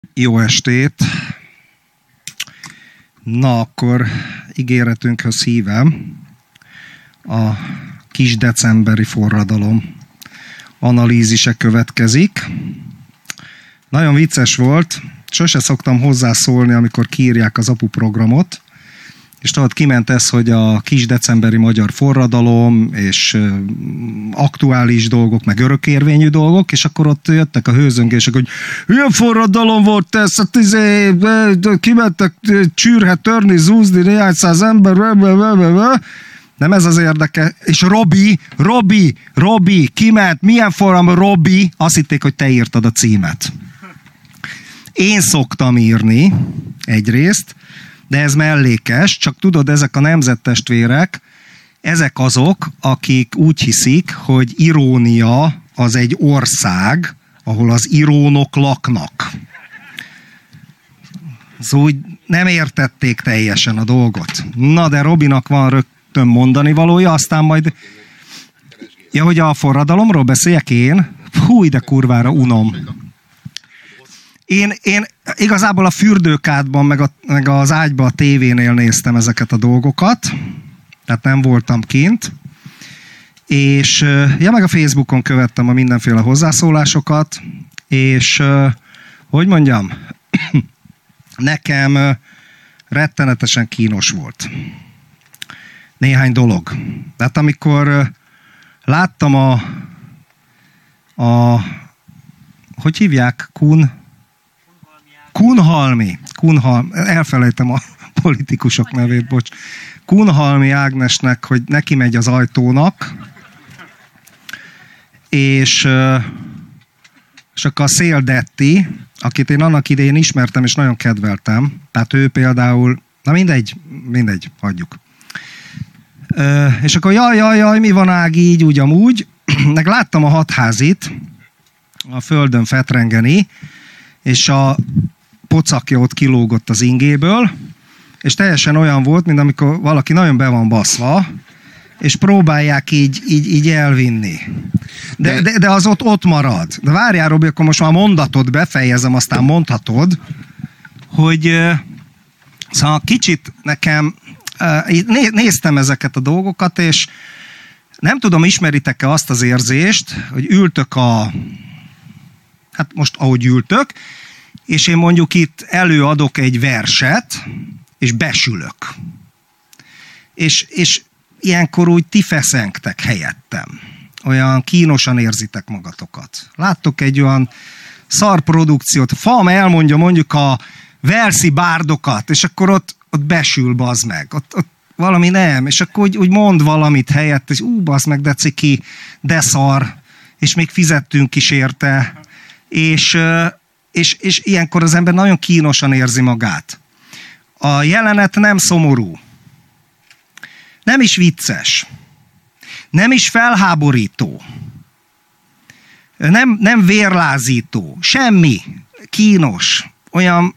Jó estét! Na, akkor ígéretünkhöz hívem a kis decemberi forradalom analízise következik. Nagyon vicces volt, sose szoktam hozzászólni, amikor kiírják az APU programot, és tudod, kiment ez, hogy a kis decemberi magyar forradalom, és aktuális dolgok, meg örökérvényű dolgok, és akkor ott jöttek a hőzöngések, hogy ilyen forradalom volt ez, hát kimentek csűrhet törni, zúzni, néhány száz ember, nem ez az érdeke. És Robi, kiment, milyen forradalom, Robi, azt hitték, hogy te írtad a címet. Én szoktam írni egyrészt, de ez mellékes, csak tudod, ezek a nemzettestvérek, ezek azok, akik úgy hiszik, hogy Irónia az egy ország, ahol az irónok laknak. Szóval úgy nem értették teljesen a dolgot. Na, de Robinak van rögtön mondani valója, aztán majd... Ja, hogy a forradalomról beszéljek én? Hú, de kurvára unom. Én igazából a fürdőkádban, meg az ágyban, a tévénél néztem ezeket a dolgokat, tehát nem voltam kint, és meg a Facebookon követtem a mindenféle hozzászólásokat, és hogy mondjam, nekem rettenetesen kínos volt néhány dolog. Tehát amikor láttam hogy hívják? Kunhalmi, elfelejtem a politikusok nevét, bocs. Kunhalmi Ágnesnek, hogy neki megy az ajtónak, és akkor a Szél Detti, akit én annak idején ismertem, és nagyon kedveltem, tehát ő például, na mindegy, hagyjuk. És akkor jaj, mi van Ági, így, úgy, amúgy. Meg láttam a Hatházit, a földön fetrengeni, és a pocakja ott kilógott az ingéből, és teljesen olyan volt, mint amikor valaki nagyon be van baszva, és próbálják így elvinni. De az ott marad. De várjál, Robi, akkor most már mondatod, befejezem, aztán mondhatod, hogy szóval kicsit nekem néztem ezeket a dolgokat, és nem tudom, ismeritek-e azt az érzést, hogy ültök hát most ahogy ültök, és én mondjuk itt előadok egy verset, és besülök. És ilyenkor úgy ti feszengtek helyettem. Olyan kínosan érzitek magatokat. Láttok egy olyan szarprodukciót, FAM elmondja mondjuk a Velszi bárdokat, és akkor ott besül, bazd meg. Ott valami nem, és akkor úgy mond valamit helyett, és bazd meg, de ciki, de szar, és még fizettünk is érte, és ilyenkor az ember nagyon kínosan érzi magát. A jelenet nem szomorú, nem is vicces, nem is felháborító, nem vérlázító, semmi, kínos, olyan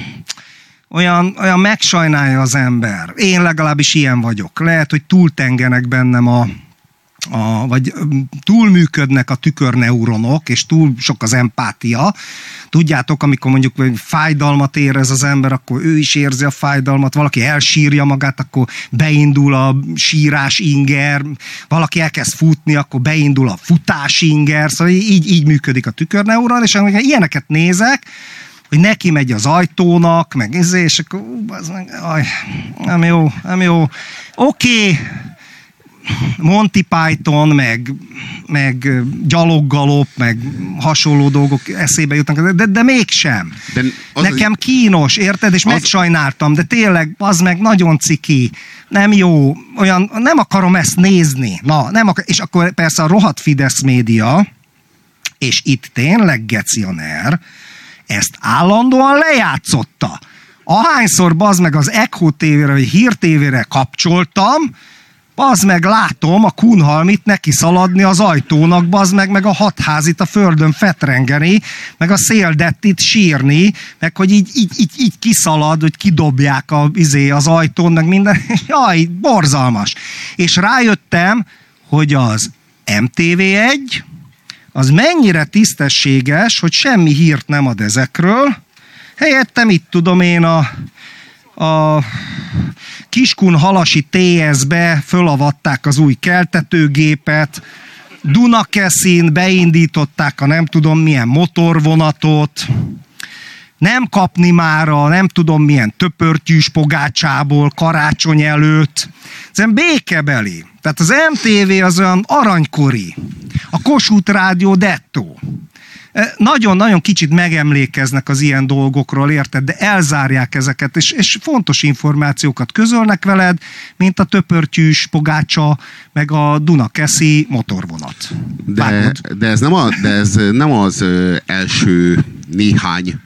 megsajnálja az ember. Én legalábbis ilyen vagyok. Lehet, hogy túltengenek bennem vagy túlműködnek a tükörneuronok, és túl sok az empátia. Tudjátok, amikor mondjuk fájdalmat érez az ember, akkor ő is érzi a fájdalmat, valaki elsírja magát, akkor beindul a sírás inger, valaki elkezd futni, akkor beindul a futás inger, szóval így működik a tükörneuron, és amikor ilyeneket nézek, hogy neki megy az ajtónak, meg és akkor nem jó. Oké. Monty Python, meg gyaloggalop, meg hasonló dolgok eszébe jutnak, de mégsem. Nekem kínos, érted? És megsajnáltam, de tényleg, az meg nagyon ciki. Nem jó, olyan, nem akarom ezt nézni. És akkor persze a rohadt Fidesz média, és itt tényleg gecianer, ezt állandóan lejátszotta. Ahányszor bazd meg az Echo TV-re, vagy Hír TV-re kapcsoltam, bazd meg látom a Kunhalmit neki szaladni az ajtónak, bazd meg a Hatházit a földön fetrengeni, meg a Szél Dettit sírni, meg hogy így kiszalad, hogy kidobják az ajtón, meg minden. Jaj, borzalmas. És rájöttem, hogy az MTV1 az mennyire tisztességes, hogy semmi hírt nem ad ezekről, Helyette mit tudom én, a Kiskun-Halasi TS-be fölavatták az új keltetőgépet, Dunakeszin beindították a nem tudom milyen motorvonatot, nem kapni már a nem tudom milyen töpörtyűs pogácsából karácsony előtt. Ez békebeli. Tehát az MTV az olyan aranykori. A Kossuth Rádió dettó. Nagyon-nagyon kicsit megemlékeznek az ilyen dolgokról, érted? De elzárják ezeket, és fontos információkat közölnek veled, mint a töpörtyűs pogácsa, meg a Dunakeszi motorvonat. De ez nem az első néhány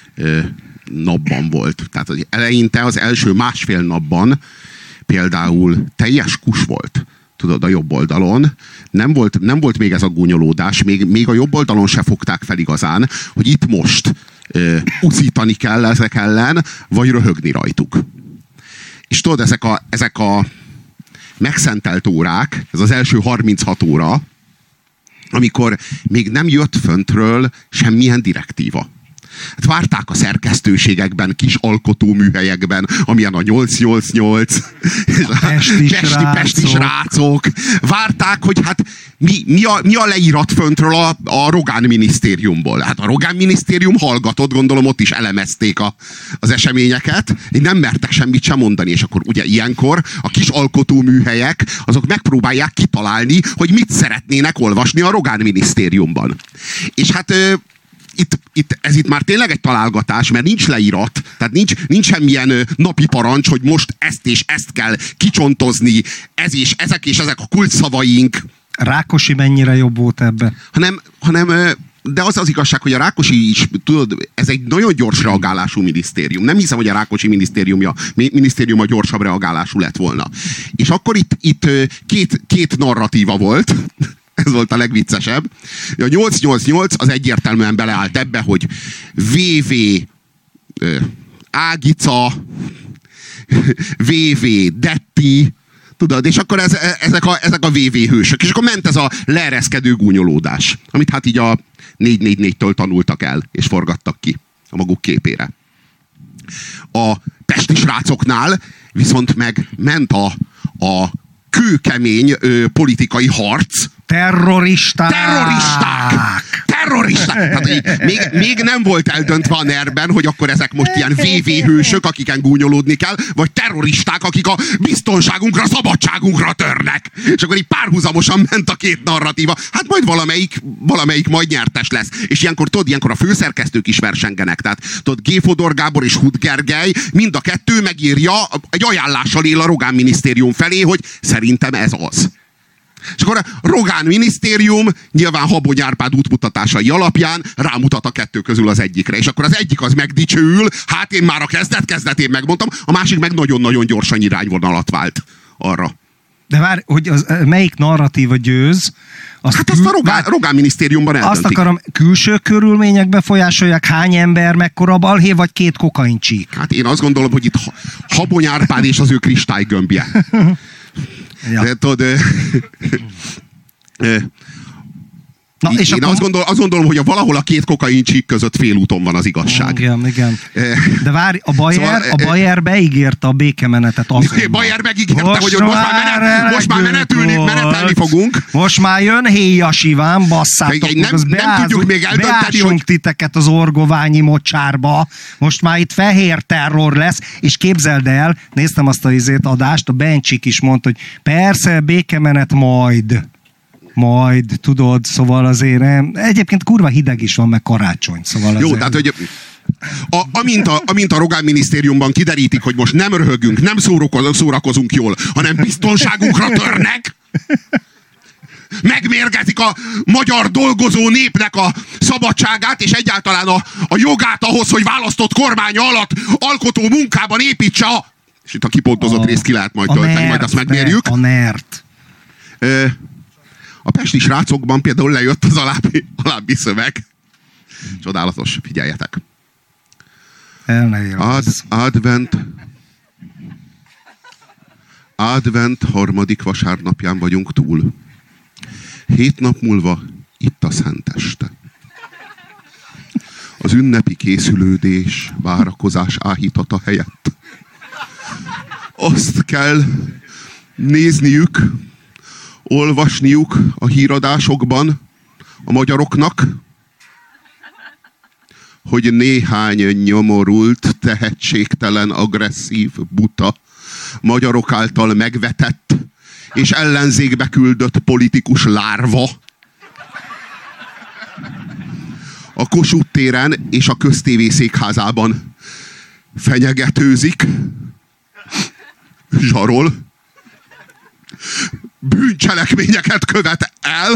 napban volt. Tehát eleinte az első másfél napban például teljes kus volt. Tudod, a jobb oldalon. Nem volt még ez a gúnyolódás, még a jobb oldalon se fogták fel igazán, hogy itt most uszítani kell ezek ellen, vagy röhögni rajtuk. És tudod, ezek a megszentelt órák, ez az első 36 óra, amikor még nem jött föntről semmilyen direktíva. Hát várták a szerkesztőségekben, kis alkotóműhelyekben, amilyen a 888, és a pesti srácok. Várták, hogy hát mi a leírat föntről a Rogán minisztériumból. Hát a Rogán minisztérium hallgatott, gondolom ott is elemezték az eseményeket, így nem mertek semmit sem mondani, és akkor ugye ilyenkor a kis alkotóműhelyek, azok megpróbálják kitalálni, hogy mit szeretnének olvasni a Rogán minisztériumban. És hát ez itt már tényleg egy találgatás, mert nincs leírat, tehát nincs semmilyen napi parancs, hogy most ezt és ezt kell kicsontozni, ezek a kulcsszavaink. Rákosi mennyire jobb volt ebben? De az igazság, hogy a Rákosi is, tudod, ez egy nagyon gyors reagálású minisztérium. Nem hiszem, hogy a Rákosi minisztériuma gyorsabb reagálású lett volna. És akkor itt két narratíva volt. Ez volt a legviccesebb. A 888 az egyértelműen beleállt ebbe, hogy VV Ágica, VV Detti, tudod, és akkor ezek a VV hősök. És akkor ment ez a leereszkedő gúnyolódás, amit hát így a 444-től tanultak el, és forgattak ki a maguk képére. A pesti srácoknál viszont meg ment a kőkemény politikai harc. Terroristák! Tehát még nem volt eldöntve a NER-ben, hogy akkor ezek most ilyen VV hősök, akiken gúnyolódni kell, vagy terroristák, akik a biztonságunkra, szabadságunkra törnek. És akkor így párhuzamosan ment a két narratíva. Hát majd valamelyik majd nyertes lesz. És ilyenkor a főszerkesztők is versengenek. Tehát tudod, G. Fodor Gábor és Huth Gergely mind a kettő megírja, egy ajánlással él a Rogán minisztérium felé, hogy szerintem ez az. És akkor a Rogán minisztérium nyilván Habony Árpád útmutatásai alapján rámutat a kettő közül az egyikre. És akkor az egyik az megdicsőül, hát én már a kezdetén megmondtam, a másik meg nagyon-nagyon gyorsan irányvonalat vált arra. De várj, hogy melyik narratíva győz? Hát azt a Rogán minisztériumban eldöntik. Azt akarom, külső körülmények befolyásolják, hány ember, mekkora balhé, vagy 2 kokaincsík? Hát én azt gondolom, hogy itt Habony Árpád és az ő kristálygömbje. Ja. De, tudod, én azt gondolom, hogy valahol a 2 kokaincsík között félúton van az igazság. Igen. De várj, a Bayer beígérte a békemenetet. Bayer megígérte, hogy most már menetelni fogunk. Most már jön héjas Iván, basszátok. Nem tudjuk még eldönteni, hogy titeket az orgoványi mocsárba. Most már itt fehér terror lesz, és képzeld el, néztem azt a adást, a Bencsik is mondta, hogy persze, békemenet majd, tudod, szóval azért egyébként kurva hideg is van, meg karácsony, szóval azért. Jó, tehát, hogy amint a Rogán minisztériumban kiderítik, hogy most nem röhögünk, nem szórakozunk jól, hanem biztonságunkra törnek, megmérgezik a magyar dolgozó népnek a szabadságát, és egyáltalán a jogát ahhoz, hogy választott kormánya alatt alkotó munkában építse és itt a kipontozott részt ki lehet majd tölteni, majd azt megmérjük. A NERT. A pesti srácokban például lejött az alábbi szöveg. Csodálatos, figyeljetek. Advent 3. vasárnapján vagyunk túl. 7 nap múlva itt a szenteste. az ünnepi készülődés, várakozás áhítata helyett azt kell nézniük, olvasniuk a híradásokban a magyaroknak, hogy néhány nyomorult, tehetségtelen, agresszív, buta, magyarok által megvetett és ellenzékbe küldött politikus lárva a Kossuth téren és a Köztévé székházában fenyegetőzik, zsarol, bűncselekményeket követ el,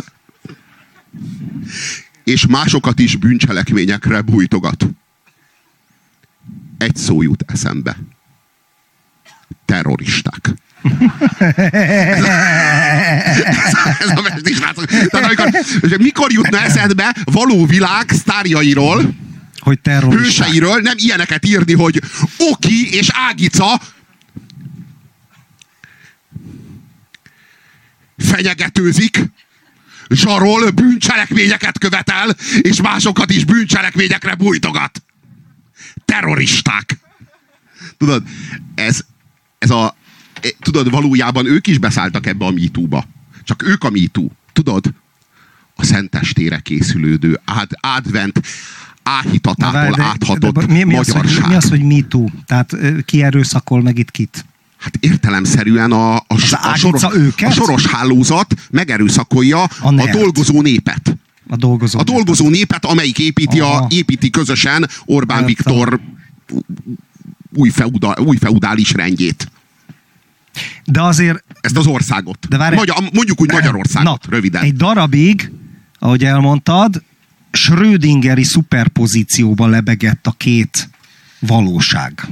és másokat is bűncselekményekre bújtogat. Egy szó jut eszembe. Terroristák. Ez a mestisrácok. Mikor jutna eszedbe való világ sztárjairól, hogy hőseiről nem ilyeneket írni, hogy Oki és Ágica fenyegetőzik, zsarol, bűncselekményeket követel, és másokat is bűncselekményekre bújtogat. Terroristák. Tudod, tudod, valójában ők is beszálltak ebbe a MeToo-ba. Csak ők a MeToo. Tudod? A szentestére készülődő, advent áhítatától áthatott magyarság. Mi az, hogy MeToo? Tehát ki erőszakol meg itt kit? Hát értelemszerűen a soros hálózat megerőszakolja a dolgozó népet. A dolgozó népet, amelyik építi közösen Orbán Viktor új feudális rendjét. De azért... Ezt az országot. Mondjuk úgy Magyarországot, röviden. Egy darabig, ahogy elmondtad, Schrödingeri szuperpozícióban lebegett a két valóság.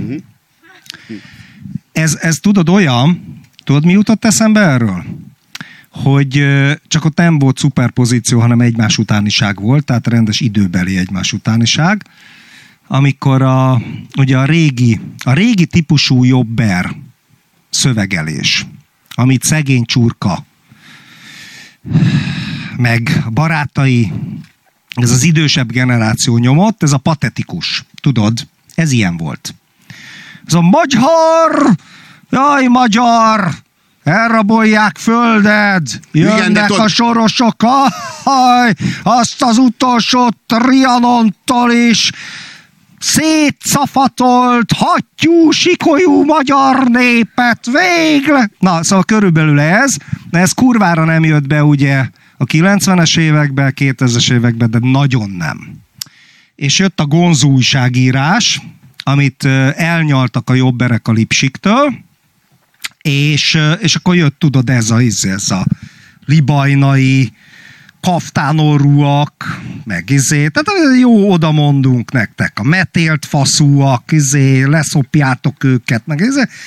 Ez tudod olyan, tudod mi jutott eszembe erről? Hogy csak ott nem volt szuperpozíció, hanem egymás utániság volt, tehát rendes időbeli egymás utániság, amikor ugye a régi típusú jobber szövegelés, amit szegény Csurka meg barátai, ez az idősebb generáció nyomott, ez a patetikus, tudod, ez ilyen volt. Ez a magyar, jaj magyar, elrabolják földed, jönnek a sorosok, azt az utolsó Trianontól is szétszafatolt, hattyú, sikolyú magyar népet végle. Na, szóval körülbelül ez kurvára nem jött be ugye a 90-es években, 2000-es években, de nagyon nem. És jött a gonzó újságírás, amit elnyaltak a jobberek a Lipsiktől, és akkor jött, tudod, ez a libajnai, kaftánorúak, meg tehát jó, oda mondunk nektek, a metélt faszúak, leszopjátok őket, meg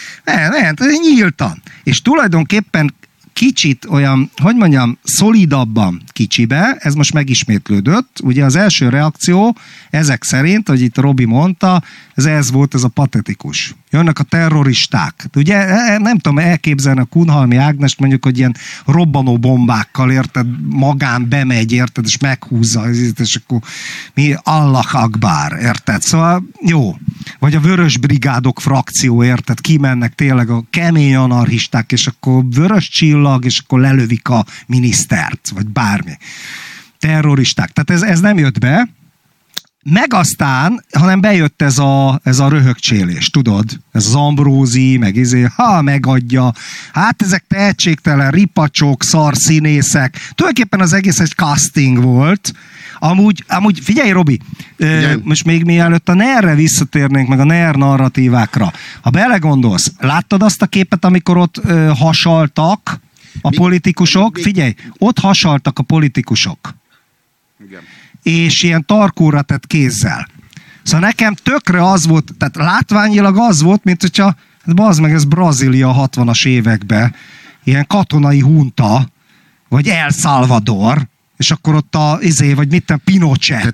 nyíltan. És tulajdonképpen kicsit olyan, hogy mondjam, szolidabban kicsibe, ez most megismétlődött. Ugye az első reakció ezek szerint, hogy itt Robi mondta, ez volt ez a patetikus. Jönnek a terroristák. Ugye nem tudom elképzelni a Kunhalmi Ágnest mondjuk, hogy ilyen robbanó bombákkal, érted, magán bemegy, érted, és meghúzza, és akkor mi Allah Akbar, érted? Szóval jó. Vagy a Vörös Brigádok frakció, érted, kimennek tényleg a kemény anarchisták, és akkor vörös csillag, és akkor lelövik a minisztert, vagy bármi. Terroristák. Tehát ez nem jött be. Meg aztán, hanem bejött ez a röhögcsélés, tudod? Ez az Ambrózi, meg megadja. Hát ezek tehetségtelen ripacsok, szarszínészek. Tulajdonképpen az egész egy casting volt. Amúgy figyelj, Robi, most még mielőtt a NER-re visszatérnénk, meg a NER narratívákra. Ha belegondolsz, láttad azt a képet, amikor ott hasaltak a politikusok? Figyelj, ott hasaltak a politikusok. Igen. És ilyen tarkóra tett kézzel. Szóval nekem tökre az volt, tehát látványilag az volt, mint hogyha, bazd meg, ez Brazília 60-as években, ilyen katonai hunta, vagy El Salvador, és akkor ott vagy mit Pinochet.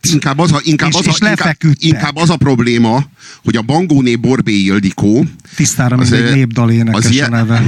Inkább az a probléma, hogy a Bangóné Borbély Ildikó tisztára, mint egy népdal énekes a neve.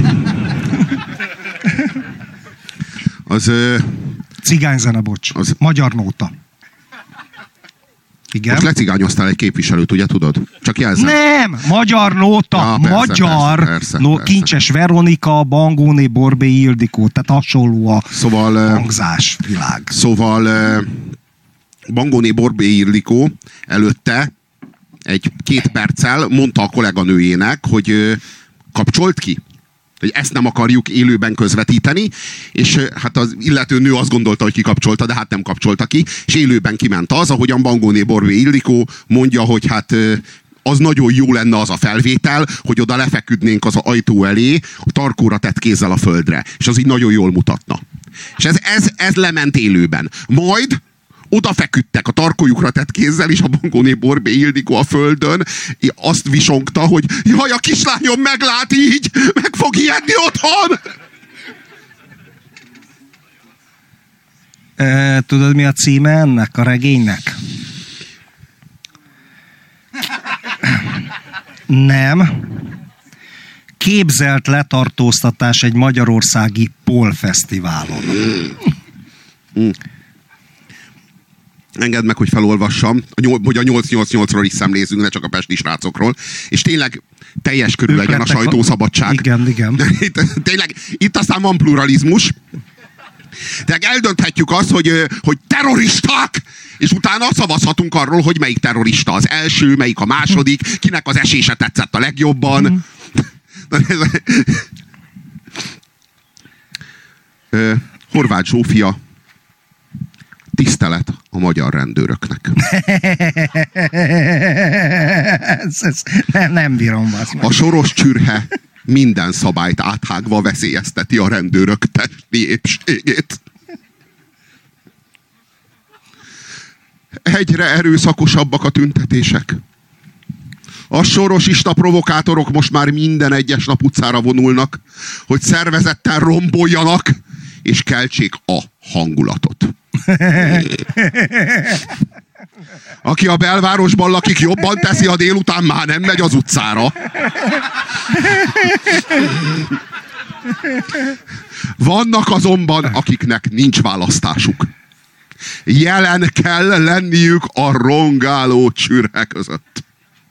Cigányzene, bocs. Magyar nóta. Igen. Most lecigányoztál egy képviselőt, ugye tudod? Csak jelzem. Nem! Magyar nóta! Ja, persze, magyar! persze. Kincses Veronika, Bangóné, Borbély Ildikó. Tehát hasonló a hangzás világ. Szóval Bangóné, Borbély Ildikó előtte 2 perccel mondta a kolléganőjének, hogy kapcsolt ki. Hogy ezt nem akarjuk élőben közvetíteni, és hát az illető nő azt gondolta, hogy kikapcsolta, de hát nem kapcsolta ki, és élőben kiment az, ahogyan Bangóné Borbély Ildikó mondja, hogy hát az nagyon jó lenne az a felvétel, hogy oda lefeküdnénk az ajtó elé, a tarkóra tett kézzel a földre, és az így nagyon jól mutatna. És ez lement élőben. Majd oda feküdtek a tarkójukra tett kézzel, és a Bangóné Borbély Ildikó a földön azt visongta, hogy jaj, a kislányom meglát így, meg fog ijedni otthon! Tudod, mi a címe ennek a regénynek? Nem. Képzelt letartóztatás egy magyarországi polfesztiválon. Engedd meg, hogy felolvassam, hogy a 888-ról is szemlézzünk, ne csak a pesti srácokról. És tényleg teljes körül legyen a sajtószabadság. Igen. Tényleg, itt aztán van pluralizmus. Tehát eldönthetjük azt, hogy terroristák, és utána szavazhatunk arról, hogy melyik terrorista az első, melyik a második, kinek az esése tetszett a legjobban. Horváth Zsófia, tisztelet a magyar rendőröknek. Nem bírom azt meg. A Soros csürhe minden szabályt áthágva veszélyezteti a rendőrök testi épségét. Egyre erőszakosabbak a tüntetések. A sorosista provokátorok most már minden egyes nap utcára vonulnak, hogy szervezetten romboljanak, és keltsék a hangulatot. Aki a belvárosban lakik, jobban teszi, a délután már nem megy az utcára. Vannak azonban, akiknek nincs választásuk. Jelen kell lenniük a rongáló csürhe között.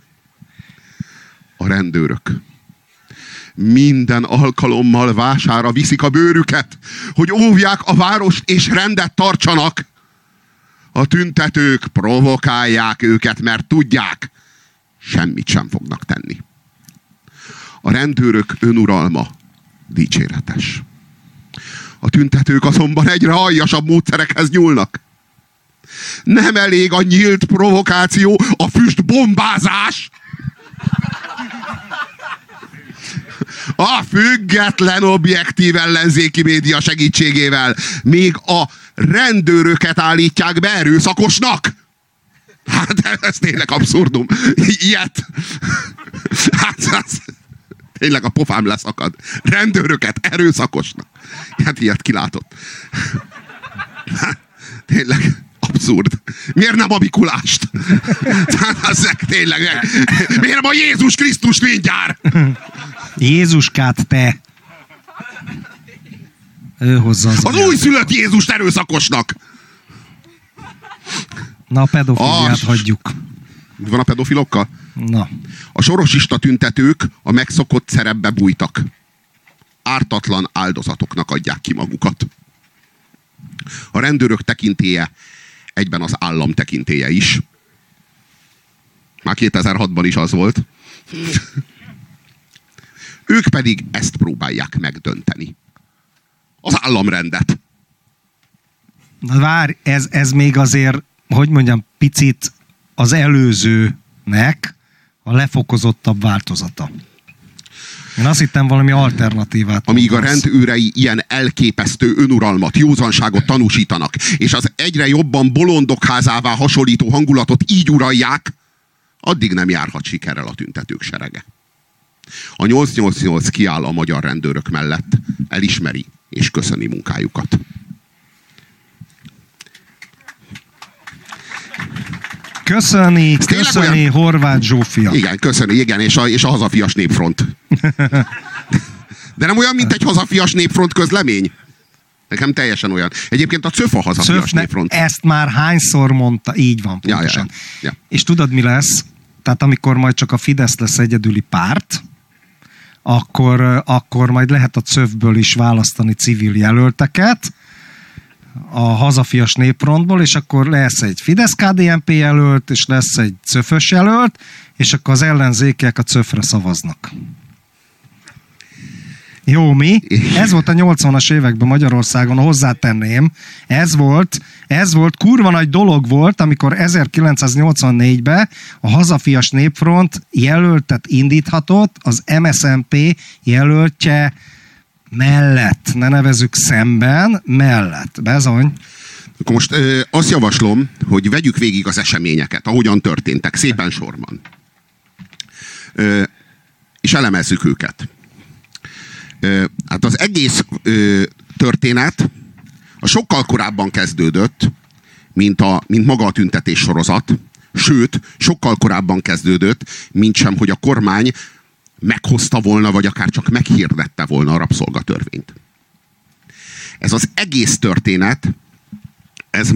A rendőrök minden alkalommal vására viszik a bőrüket, hogy óvják a várost és rendet tartsanak. A tüntetők provokálják őket, mert tudják, semmit sem fognak tenni. A rendőrök önuralma dicséretes. A tüntetők azonban egyre aljasabb módszerekhez nyúlnak. Nem elég a nyílt provokáció, a füstbombázás. A független objektív ellenzéki média segítségével még a rendőröket állítják be erőszakosnak. Hát ez tényleg abszurdum. Ilyet. Hát tényleg a pofám leszakad. Rendőröket erőszakosnak. Hát ilyet kilátott. Hát, tényleg abszurd. Miért nem a Mikulást? Hát tényleg. Miért nem a Jézus Krisztus mindjárt? Jézuskát, te! Ő hozza az újszülött Jézust erőszakosnak! Na, a pedofiliát hagyjuk. Mi van a pedofilokkal? Na. A sorosista tüntetők a megszokott szerepbe bújtak. Ártatlan áldozatoknak adják ki magukat. A rendőrök tekintélye egyben az állam tekintélye is. Már 2006-ban is az volt. Ők pedig ezt próbálják megdönteni. Az államrendet. Na várj, ez még azért, hogy mondjam, picit az előzőnek a lefokozottabb változata. Én azt hittem valami alternatívát. Amíg a rendőrei ilyen elképesztő önuralmat, józanságot tanúsítanak, és az egyre jobban bolondok házává hasonlító hangulatot így uralják, addig nem járhat sikerrel a tüntetők serege. A 888 kiáll a magyar rendőrök mellett, elismeri és köszöni munkájukat. Köszöni olyan... Horváth Zsófia. Igen, köszöni, igen, és a hazafias népfront. De nem olyan, mint egy hazafias népfront közlemény? Nekem teljesen olyan. Egyébként a CÖF a hazafias népfront. Ezt már hányszor mondta, így van pontosan. Ja. És tudod, mi lesz? Tehát amikor majd csak a Fidesz lesz egyedüli párt, akkor majd lehet a CÖF-ből is választani civil jelölteket a hazafias népfrontból, és akkor lesz egy Fidesz-KDNP jelölt, és lesz egy CÖF-ös jelölt, és akkor az ellenzékiek a CÖF-re szavaznak. Jó, mi? Ez volt a 80-as években Magyarországon, hozzátenném. Ez volt, kurva nagy dolog volt, amikor 1984-ben a hazafias népfront jelöltet indíthatott az MSZNP jelöltje mellett. Ne nevezzük szemben, mellett. Bezony. Akkor most azt javaslom, hogy vegyük végig az eseményeket, ahogyan történtek, szépen sorban. És elemezzük őket. Hát az egész történet a sokkal korábban kezdődött, mint maga a tüntetés sorozat, sőt, sokkal korábban kezdődött, mint sem, hogy a kormány meghozta volna, vagy akár csak meghirdette volna a rabszolgatörvényt. Ez az egész történet, ez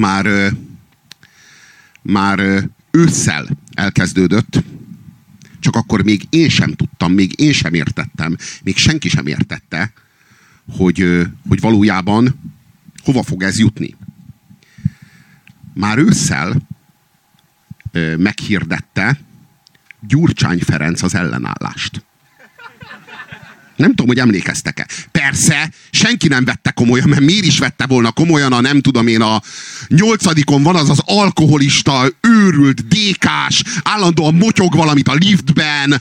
már ősszel elkezdődött, csak akkor még én sem tudtam, még én sem értettem, még senki sem értette, hogy valójában hova fog ez jutni. Már ősszel meghirdette Gyurcsány Ferenc az ellenállást. Nem tudom, hogy emlékeztek-e. Persze, senki nem vette komolyan, mert miért is vette volna komolyan, nem tudom én, a 8-on van az alkoholista, őrült, dékás, állandóan motyog valamit a liftben,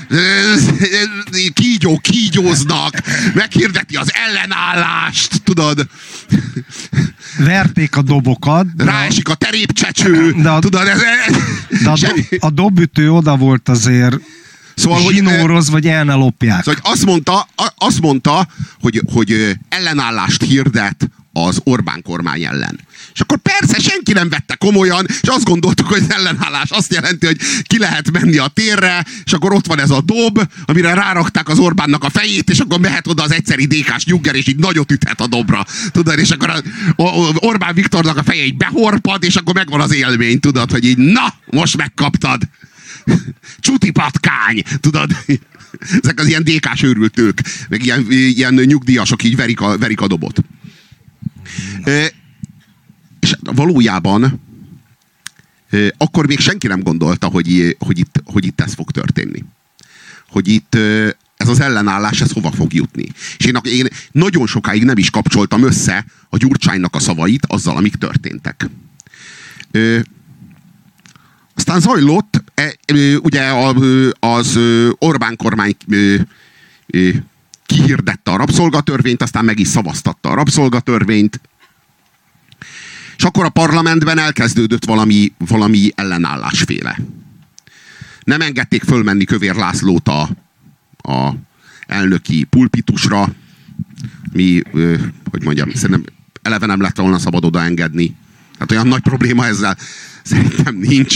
kígyóznak, meghirdeti az ellenállást, tudod. Verték a dobokat. Ráesik a terépcsecső, tudod. A dobütő oda volt azért. Szóval, zsinóroz, vagy el ne lopják. Szóval, azt mondta, hogy ellenállást hirdet az Orbán kormány ellen. És akkor persze senki nem vette komolyan, és azt gondoltuk, hogy az ellenállás azt jelenti, hogy ki lehet menni a térre, és akkor ott van ez a dob, amire rárakták az Orbánnak a fejét, és akkor mehet oda az egyszeri dékás nyugger, és így nagyot üthet a dobra. Tudod, és akkor Orbán Viktornak a feje így behorpad, és akkor megvan az élmény, tudod, hogy így na, most megkaptad. Csuti patkány, tudod? Ezek az ilyen dékás őrültők, meg ilyen nyugdíjasok így verik a dobot. És valójában akkor még senki nem gondolta, hogy itt ez fog történni. Hogy itt ez az ellenállás, ez hova fog jutni. És én nagyon sokáig nem is kapcsoltam össze a Gyurcsánynak a szavait azzal, amik történtek. Aztán zajlott, ugye az Orbán kormány kihirdette a rabszolgatörvényt, aztán meg is szavaztatta a rabszolgatörvényt, és akkor a parlamentben elkezdődött valami ellenállásféle. Nem engedték fölmenni Kövér Lászlót a elnöki pulpitusra, hogy mondjam, szerintem eleve nem lett volna szabad oda engedni. Hát olyan nagy probléma ezzel szerintem nincs.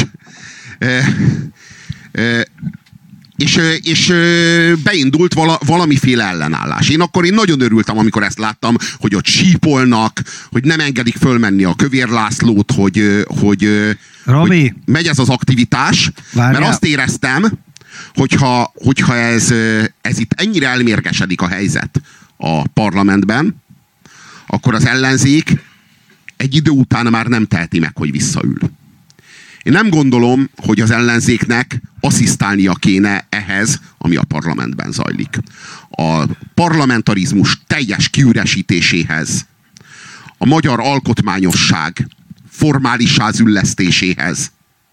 És beindult valamiféle ellenállás. Én nagyon örültem, amikor ezt láttam, hogy ott sípolnak, hogy nem engedik fölmenni a Kövér Lászlót, hogy megy ez az aktivitás. Várjál. Mert azt éreztem, hogyha ez itt ennyire elmérgesedik a helyzet a parlamentben, akkor az ellenzék egy idő után már nem teheti meg, hogy visszaül. Én nem gondolom, hogy az ellenzéknek asszisztálnia kéne ehhez, ami a parlamentben zajlik. A parlamentarizmus teljes kiüresítéséhez, a magyar alkotmányosság formálissá züllesztéséhez,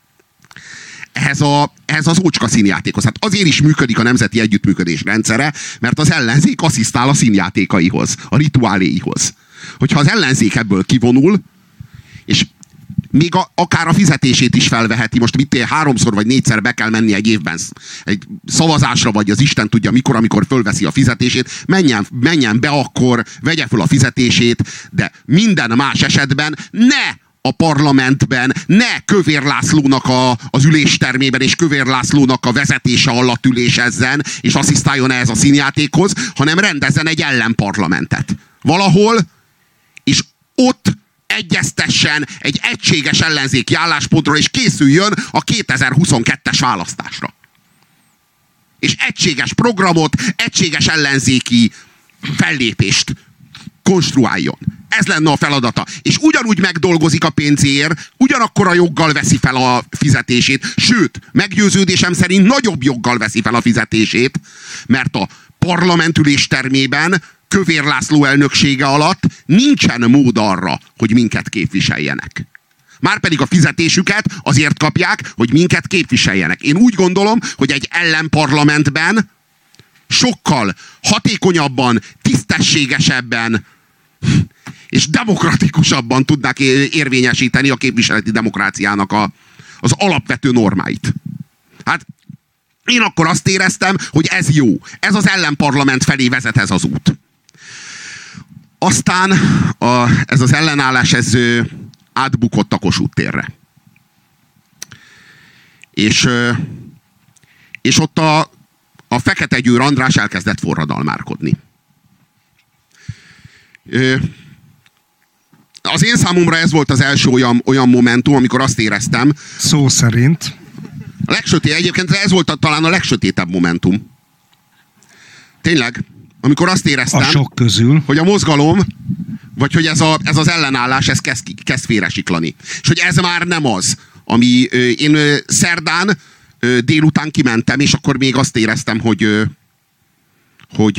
ehhez az ócska színjátékhoz. Hát azért is működik a nemzeti együttműködés rendszere, mert az ellenzék asszisztál a színjátékaihoz, a rituáléihoz. Hogyha az ellenzék ebből kivonul, és még akár a fizetését is felveheti. Most mit 3-szor vagy 4-szer be kell menni egy évben egy szavazásra, vagy az Isten tudja mikor, amikor fölveszi a fizetését. Menjen be akkor, vegye föl a fizetését, de minden más esetben ne a parlamentben, ne Kövér Lászlónak az üléstermében és Kövér Lászlónak a vezetése alatt ülésezzen, és asszisztáljon ehhez a színjátékhoz, hanem rendezzen egy ellenparlamentet. Valahol ott egyeztessen egy egységes ellenzéki álláspontról, és készüljön a 2022-es választásra. És egységes programot, egységes ellenzéki fellépést konstruáljon. Ez lenne a feladata. És ugyanúgy megdolgozik a pénzért, ugyanakkor a joggal veszi fel a fizetését, sőt, meggyőződésem szerint nagyobb joggal veszi fel a fizetését, mert a parlamentülés termében Kövér László elnöksége alatt nincsen mód arra, hogy minket képviseljenek. Márpedig a fizetésüket azért kapják, hogy minket képviseljenek. Én úgy gondolom, hogy egy ellenparlamentben sokkal hatékonyabban, tisztességesebben és demokratikusabban tudnák érvényesíteni a képviseleti demokráciának az alapvető normáit. Hát én akkor azt éreztem, hogy ez jó. Ez az ellenparlament felé vezet ez az út. Aztán ez az ellenállás, ez átbukott a Kossuth térre. És ott a Fekete Győr András elkezdett forradalmárkodni. Az én számomra ez volt az első olyan momentum, amikor azt éreztem. Szó szerint. Egyébként ez volt talán a legsötétebb momentum. Tényleg, amikor azt éreztem, a sok közül, hogy a mozgalom, vagy hogy ez az ellenállás, ez kezd félresiklani. És hogy ez már nem az, ami én szerdán délután kimentem, és akkor még azt éreztem, hogy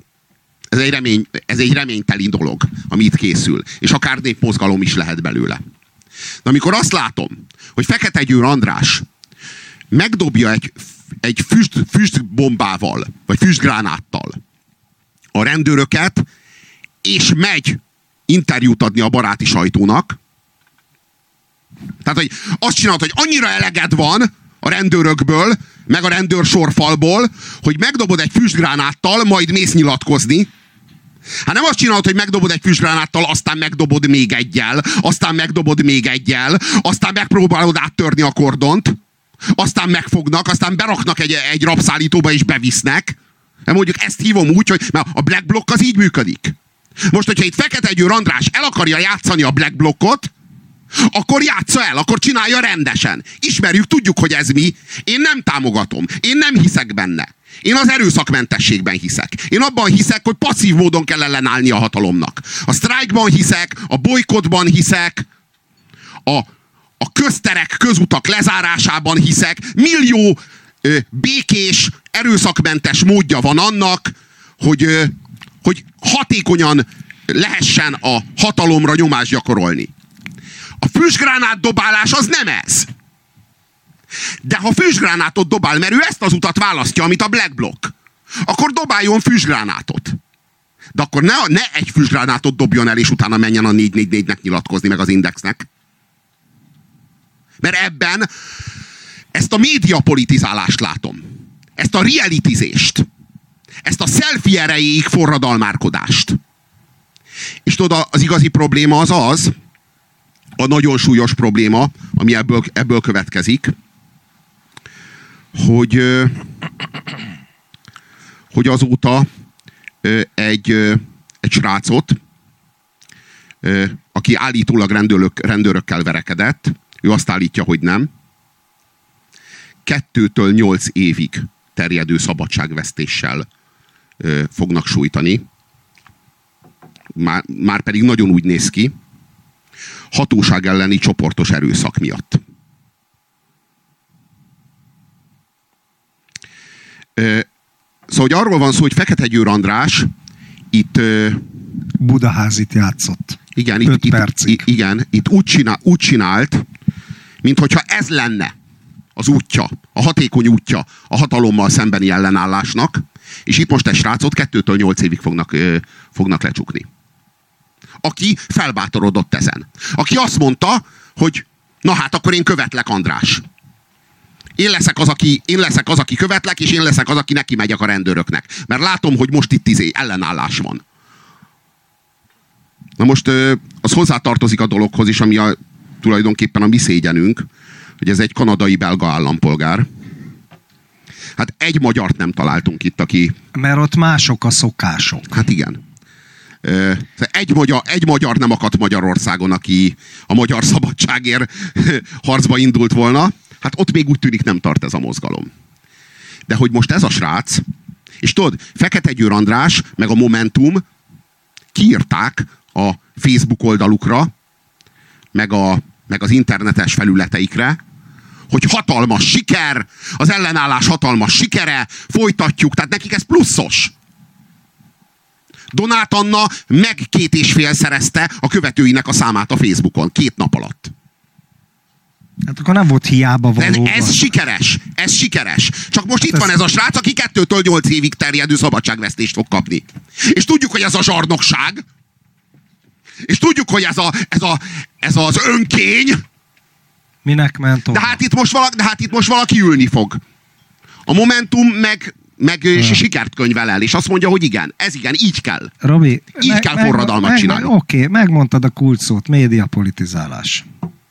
ez egy reményteli dolog, ami itt készül. És akár népmozgalom is lehet belőle. De amikor azt látom, hogy Fekete Győr András megdobja egy füstbombával, vagy füstgránáttal a rendőröket, és megy interjút adni a baráti sajtónak. Tehát, hogy azt csinálod, hogy annyira eleged van a rendőrökből, meg a rendőrsorfalból, hogy megdobod egy füstgránáttal, majd mész nyilatkozni. Hát nem azt csinálod, hogy megdobod egy füstgránáttal, aztán megdobod még egyel, aztán megdobod még egyel, aztán megpróbálod áttörni a kordont, aztán megfognak, aztán beraknak egy rabszállítóba és bevisznek. Mondjuk ezt hívom úgy, hogy mert a Black Bloc az így működik. Most, hogyha itt Fekete Győr András el akarja játszani a Black Blocot, akkor játsza el, akkor csinálja rendesen. Ismerjük, tudjuk, hogy ez mi. Én nem támogatom. Én nem hiszek benne. Én az erőszakmentességben hiszek. Én abban hiszek, hogy passzív módon kell ellenállni a hatalomnak. A sztrájkban hiszek, a bojkottban hiszek, a közterek, közutak lezárásában hiszek. Millió békés, erőszakmentes módja van annak, hogy hatékonyan lehessen a hatalomra nyomást gyakorolni. A füstgránát dobálás az nem ez. De ha füstgránátot dobál, mert ő ezt az utat választja, amit a Black Bloc, akkor dobáljon füstgránátot. De akkor ne egy füstgránátot dobjon el, és utána menjen a 444-nek nyilatkozni, meg az Indexnek. Mert ebben ezt a médiapolitizálást látom. Ezt a realitizést. Ezt a selfie erejéig forradalmárkodást. És tudod, az igazi probléma az, a nagyon súlyos probléma, ami ebből következik, hogy azóta egy srácot, aki állítólag rendőrökkel verekedett, ő azt állítja, hogy nem, 2-től 8 évig terjedő szabadságvesztéssel fognak sújtani. Már pedig nagyon úgy néz ki, hatóság elleni csoportos erőszak miatt. Szóval, hogy arról van szó, hogy Fekete Győr András itt Budaházit játszott. Igen, 5 percig. Itt úgy csinált, minthogyha ez lenne az útja, a hatékony útja a hatalommal szembeni ellenállásnak, és itt most egy srácot 2-től 8 évig fognak lecsukni. Aki felbátorodott ezen. Aki azt mondta, hogy na hát akkor én követlek, András. Én leszek az, aki követlek, és én leszek az, aki neki megyek a rendőröknek. Mert látom, hogy most itt ellenállás van. Na most az hozzátartozik a dologhoz is, ami tulajdonképpen a mi szégyenünk, hogy ez egy kanadai-belga állampolgár. Hát egy magyart nem találtunk itt, aki... Mert ott mások a szokások. Hát igen. Egy magyar nem akadt Magyarországon, aki a magyar szabadságért harcba indult volna. Hát ott még úgy tűnik nem tart ez a mozgalom. De hogy most ez a srác, és tudod, Fekete Győr András meg a Momentum kiírták a Facebook oldalukra, meg az internetes felületeikre, hogy hatalmas siker, az ellenállás hatalmas sikere, folytatjuk, tehát nekik ez pluszos. Donát Anna meg 2,5-szerezte a követőinek a számát a Facebookon 2 nap alatt. Hát akkor nem volt hiába való. Ez sikeres, ez sikeres. Csak most itt van ez a srác, aki 2-től 8 évig terjedő szabadságvesztést fog kapni. És tudjuk, hogy ez a zsarnokság, és tudjuk, hogy ez az önkény. Minek ment de hát itt most valaki ülni fog. A Momentum meg sikert könyvel el, és azt mondja, hogy igen, ez igen, így kell. Robi, így kell forradalmat csinálni. Oké, megmondtad a kulcsszót, médiapolitizálás.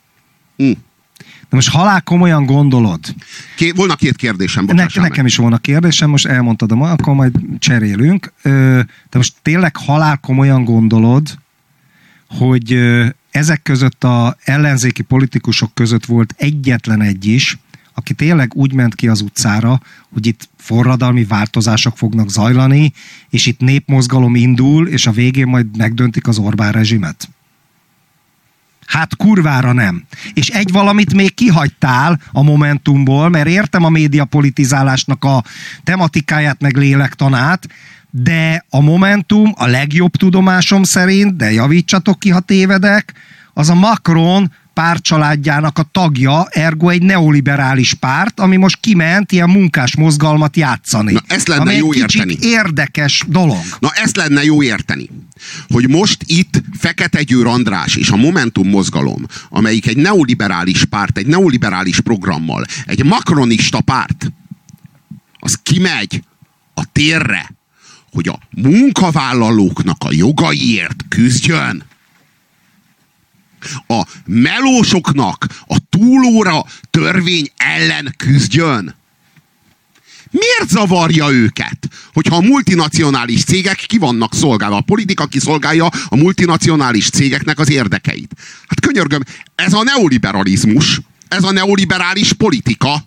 De most halál komolyan gondolod. Volna 2 kérdésem, nekem is volna kérdésem, most elmondtad, akkor majd cserélünk. De most tényleg halál komolyan gondolod, hogy ezek között az ellenzéki politikusok között volt egyetlen egy is, aki tényleg úgy ment ki az utcára, hogy itt forradalmi változások fognak zajlani, és itt népmozgalom indul, és a végén majd megdöntik az Orbán rezsimet. Hát kurvára nem. És egy valamit még kihagytál a Momentumból, mert értem a médiapolitizálásnak a tematikáját meg lélektanát, de a Momentum a legjobb tudomásom szerint, de javítsatok ki, ha tévedek, az a Macron pártcsaládjának a tagja, ergo egy neoliberális párt, ami most kiment ilyen munkás mozgalmat játszani. Na, ezt lenne jó érteni. Érdekes dolog. Na, ezt lenne jó érteni. Hogy most itt Fekete Győr András és a Momentum mozgalom, amelyik egy neoliberális párt, egy neoliberális programmal, egy makronista párt, az kimegy a térre, hogy a munkavállalóknak a jogaiért küzdjön. A melósoknak a túlóra törvény ellen küzdjön. Miért zavarja őket, hogyha a multinacionális cégek ki vannak szolgálva? A politika kiszolgálja a multinacionális cégeknek az érdekeit. Hát könyörgöm, ez a neoliberalizmus, ez a neoliberális politika.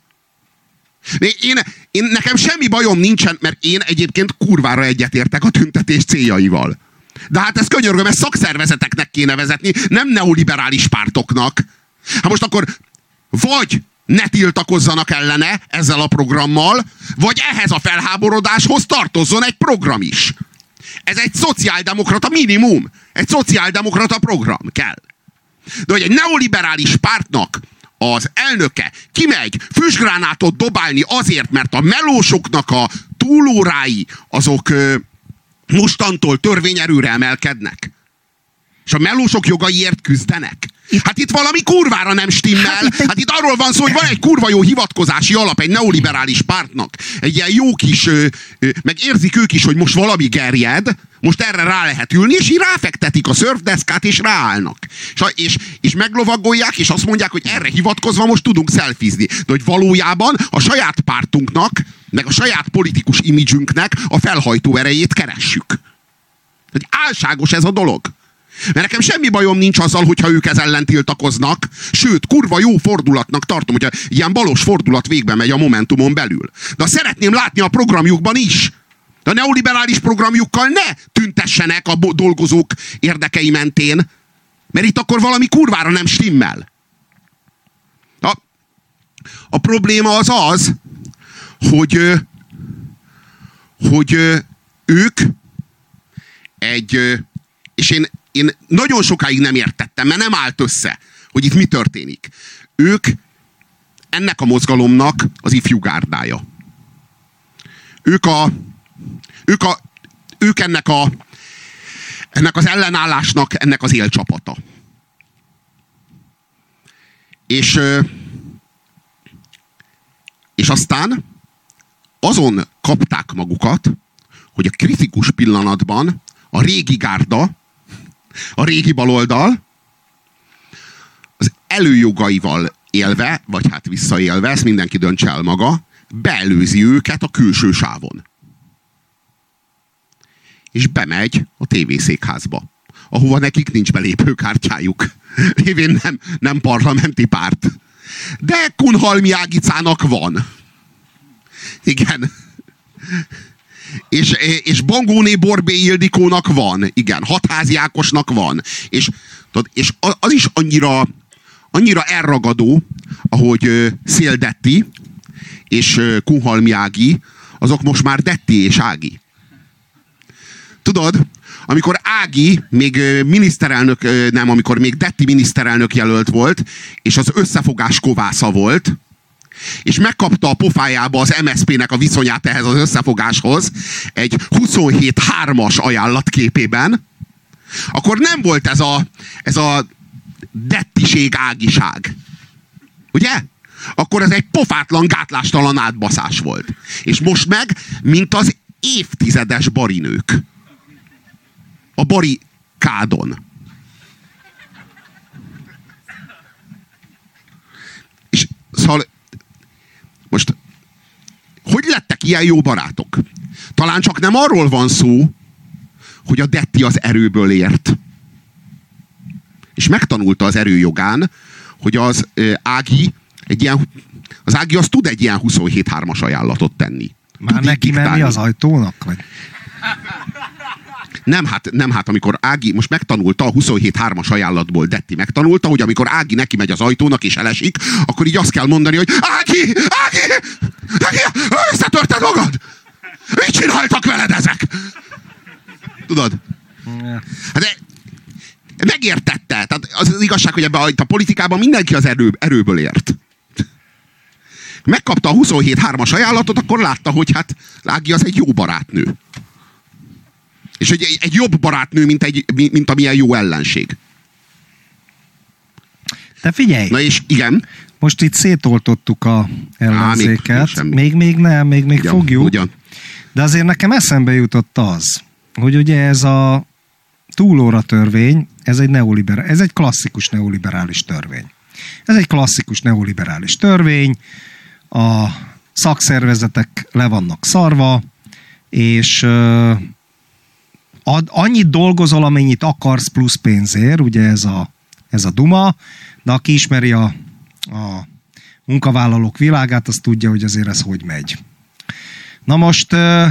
Nekem semmi bajom nincsen, mert én egyébként kurvára egyetértek a tüntetés céljaival. De hát ezt könyörgöm, ezt szakszervezeteknek kéne vezetni, nem neoliberális pártoknak. Hát most akkor vagy ne tiltakozzanak ellene ezzel a programmal, vagy ehhez a felháborodáshoz tartozzon egy program is. Ez egy szociáldemokrata minimum. Egy szociáldemokrata program kell. De hogy egy neoliberális pártnak az elnöke kimegy füstgránátot dobálni azért, mert a melósoknak a túlórái azok mostantól törvényerőre emelkednek. És a melósok jogaiért küzdenek. Hát itt valami kurvára nem stimmel. Hát itt arról van szó, hogy van egy kurva jó hivatkozási alap egy neoliberális pártnak. Egy ilyen jó kis, meg érzik ők is, hogy most valami gerjed, most erre rá lehet ülni, és így ráfektetik a szörfdeszkát, és ráállnak. És meglovagolják, és azt mondják, hogy erre hivatkozva most tudunk szelfizni. De hogy valójában a saját pártunknak, meg a saját politikus imidzsünknek a felhajtó erejét keressük. Hogy álságos ez a dolog. Mert nekem semmi bajom nincs azzal, hogyha ők ez ellen tiltakoznak, sőt, kurva jó fordulatnak tartom, hogyha ilyen balos fordulat végbe megy a Momentumon belül. De szeretném látni a programjukban is. De a neoliberális programjukkal ne tüntessenek a dolgozók érdekei mentén, mert itt akkor valami kurvára nem stimmel. A probléma az, hogy ők és én nagyon sokáig nem értettem, mert nem állt össze, hogy itt mi történik. Ők ennek a mozgalomnak az ifjú gárdája. Ők ennek az ellenállásnak, ennek az élcsapata. És aztán azon kapták magukat, hogy a kritikus pillanatban a régi gárda, a régi baloldal az előjogaival élve, vagy hát visszaélve, ezt mindenki döntse el maga, beelőzi őket a külső sávon. és bemegy a tévészékházba, ahova nekik nincs belépőkártyájuk. Lévén nem parlamenti párt. De Kunhalmi Ágicának van. Igen. És Bangóné Borbély Ildikónak van. Igen. Hatházi Ákosnak van. És az is annyira elragadó, ahogy Széll Detti és Kunhalmi Ági, azok most már Detti és Ági. Tudod, amikor Ági még miniszterelnök, amikor még Detti miniszterelnök jelölt volt, és az összefogás kovásza volt, és megkapta a pofájába az MSZP-nek a viszonyát ehhez az összefogáshoz egy 27-3-as ajánlatképében, akkor nem volt ez a dettiség, ágiság. Ugye? Akkor ez egy pofátlan, gátlástalan átbaszás volt. És most meg, mint az évtizedes barinők. A barikádon. És szóval most hogy lettek ilyen jó barátok? Talán csak nem arról van szó, hogy a Detti az erőből ért. És megtanulta az erőjogán, hogy az Ági az Ági az tud egy ilyen 27-3-as ajánlatot tenni. Már neki menni az ajtónak? Vagy? Nem, hát amikor Ági most megtanulta a 27-3-as ajánlatból, Detti megtanulta, hogy amikor Ági neki megy az ajtónak és elesik, akkor így azt kell mondani, hogy Ági, összetörted magad! Mit csináltak veled ezek? Tudod? Hát de megértette. Tehát az igazság, hogy ebben a politikában mindenki az erőből ért. Megkapta a 27-3-as ajánlatot, akkor látta, hogy hát Ági az egy jó barátnő. És hogy egy jobb barátnő, mint amilyen jó ellenség. De figyelj! Na és igen. Most itt szétoltottuk a ellenzéket. Még nem, még fogjuk. Ugyan. De azért nekem eszembe jutott az, hogy ugye ez a túlóra törvény, ez egy klasszikus neoliberális törvény. Ez egy klasszikus neoliberális törvény, a szakszervezetek le vannak szarva, és annyit dolgozol, amennyit akarsz plusz pénzért, ugye ez a duma, de aki ismeri a munkavállalók világát, az tudja, hogy azért ez hogy megy. Na most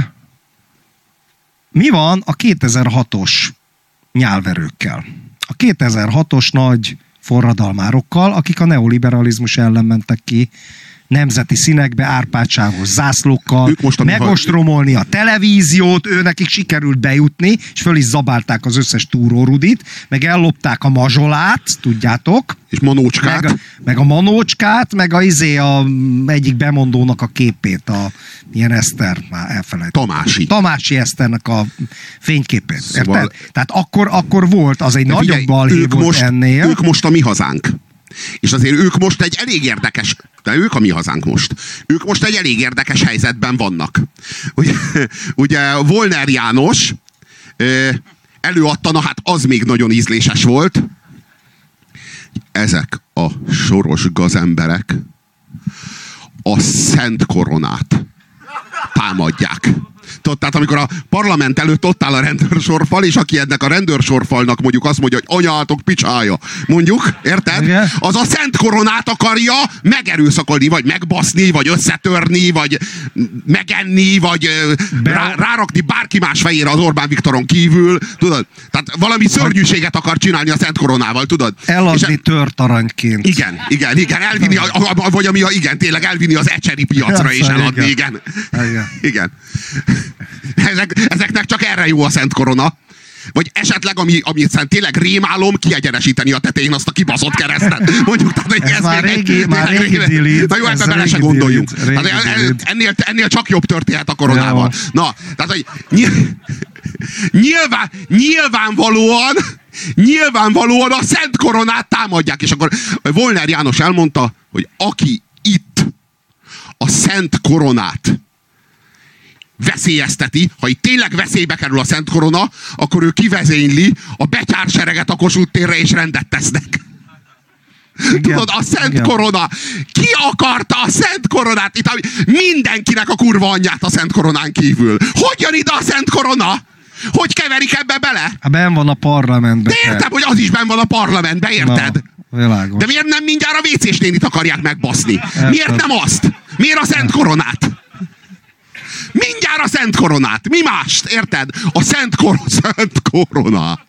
mi van a 2006-os nyálverőkkel? A 2006-os nagy forradalmárokkal, akik a neoliberalizmus ellen mentek ki, nemzeti színekbe, árpácsávos zászlókkal, megostromolni a televíziót, nekik sikerült bejutni, és föl is zabálták az összes túrórudit, meg ellopták a mazsolát, tudjátok. És Manócskát. Meg a Manócskát, meg egyik bemondónak a képét, milyen Eszter, már elfelejtettem. Tamási Eszternek a fényképét. Szóval... Érted? Tehát akkor volt, az egy nagyobb balhé volt ennél. Ők most a mi hazánk. És azért ők most egy elég érdekes, de ők a mi hazánk most. Ők most egy elég érdekes helyzetben vannak. Ugye Volner János előadta, na hát az még nagyon ízléses volt. Ezek a soros gazemberek a Szent Koronát támadják. Tehát amikor a parlament előtt ott áll a rendőrsorfal, és aki ennek a rendőrsorfalnak mondjuk azt mondja, hogy anyátok picsája, mondjuk, érted? Igen. Az a Szent Koronát akarja megerőszakolni, vagy megbaszni, vagy összetörni, vagy megenni, vagy rárakni bárki más fejére az Orbán Viktoron kívül, tudod? Tehát valami szörnyűséget akar csinálni a Szent Koronával, tudod? Eladni tört aranyként. Igen, elvinni, vagy igen, tényleg elvinni az ecseri piacra és eladni, igen. Ezeknek csak erre jó a Szent Korona. Vagy esetleg, ami tényleg rémálom, kiegyenesíteni a tetején azt a kibaszott keresztet. Mondjuk, tehát, hogy ez már régi dilit. Na jó, ebben bele se gondoljunk. Ennél csak jobb történhet a koronával. Na, tehát, hogy nyilvánvalóan a Szent Koronát támadják. És akkor Volner János elmondta, hogy aki itt a Szent Koronát veszélyezteti, ha itt tényleg veszélybe kerül a Szent Korona, akkor ő kivezényli a betyársereget a Kossuth térre, és rendet tesznek. Igen, tudod, a Szent Korona. Ki akarta a Szent Koronát? Itt mindenkinek a kurva anyját a Szent Koronán kívül. Hogy jön ide a Szent Korona? Hogy keverik ebbe bele? Hát benn van a parlamentben. De értem, hogy az is benn van a parlamentben, érted? Na, világos. De miért nem mindjárt a WC-s nénit akarják megbaszni? Értem. Miért nem azt? Miért a Szent Koronát? Mindjárt a Szent Koronát. Mi mást? Érted? A Szent Koronát.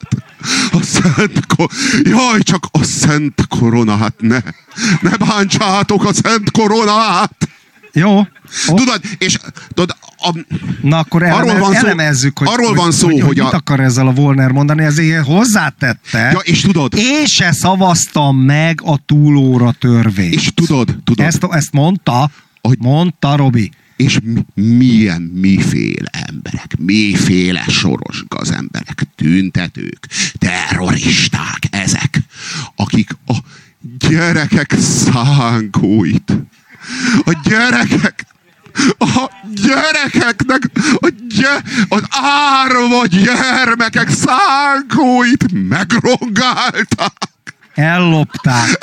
Jaj, csak a Szent Koronát. Ne bántsátok a Szent Koronát. Jó. Tudod, és na akkor elemezzük, hogy, arról van szó, hogy mit akar ezzel a Volner mondani, ezért hozzátette. Ja, és tudod. Én se szavaztam meg a túlóra törvényt. És tudod. Ezt mondta, mondta Robi. És miféle emberek, miféle soros gazemberek, tüntetők, terroristák ezek, akik a gyerekek szánkóit, a gyerekeknek, az árva gyermekek szánkóit megrongálták. Ellopták.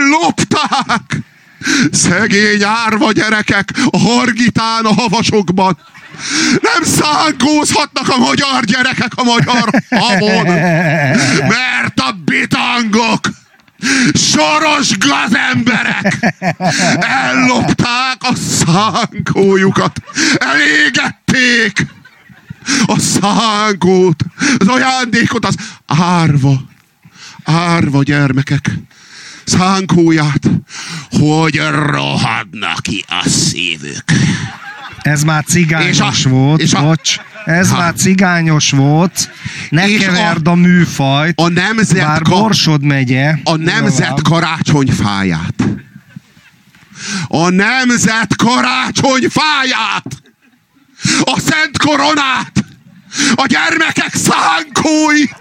Szegény árva gyerekek a Hargitán, a havasokban. Nem szánkózhatnak a magyar gyerekek a magyar havon, mert a bitangok, soros gazemberek ellopták a szánkójukat, elégették a szánkót, az ajándékot, az árva gyermekek szánkóját, hogy rohadnak ki a szívük. Ez már cigányos volt, bocs. Ez már cigányos volt. Ne keverd a műfajt. Bár Borsod megye. A nemzet karácsonyfáját. A nemzet karácsonyfáját. A Szent Koronát. A gyermekek szánkóit.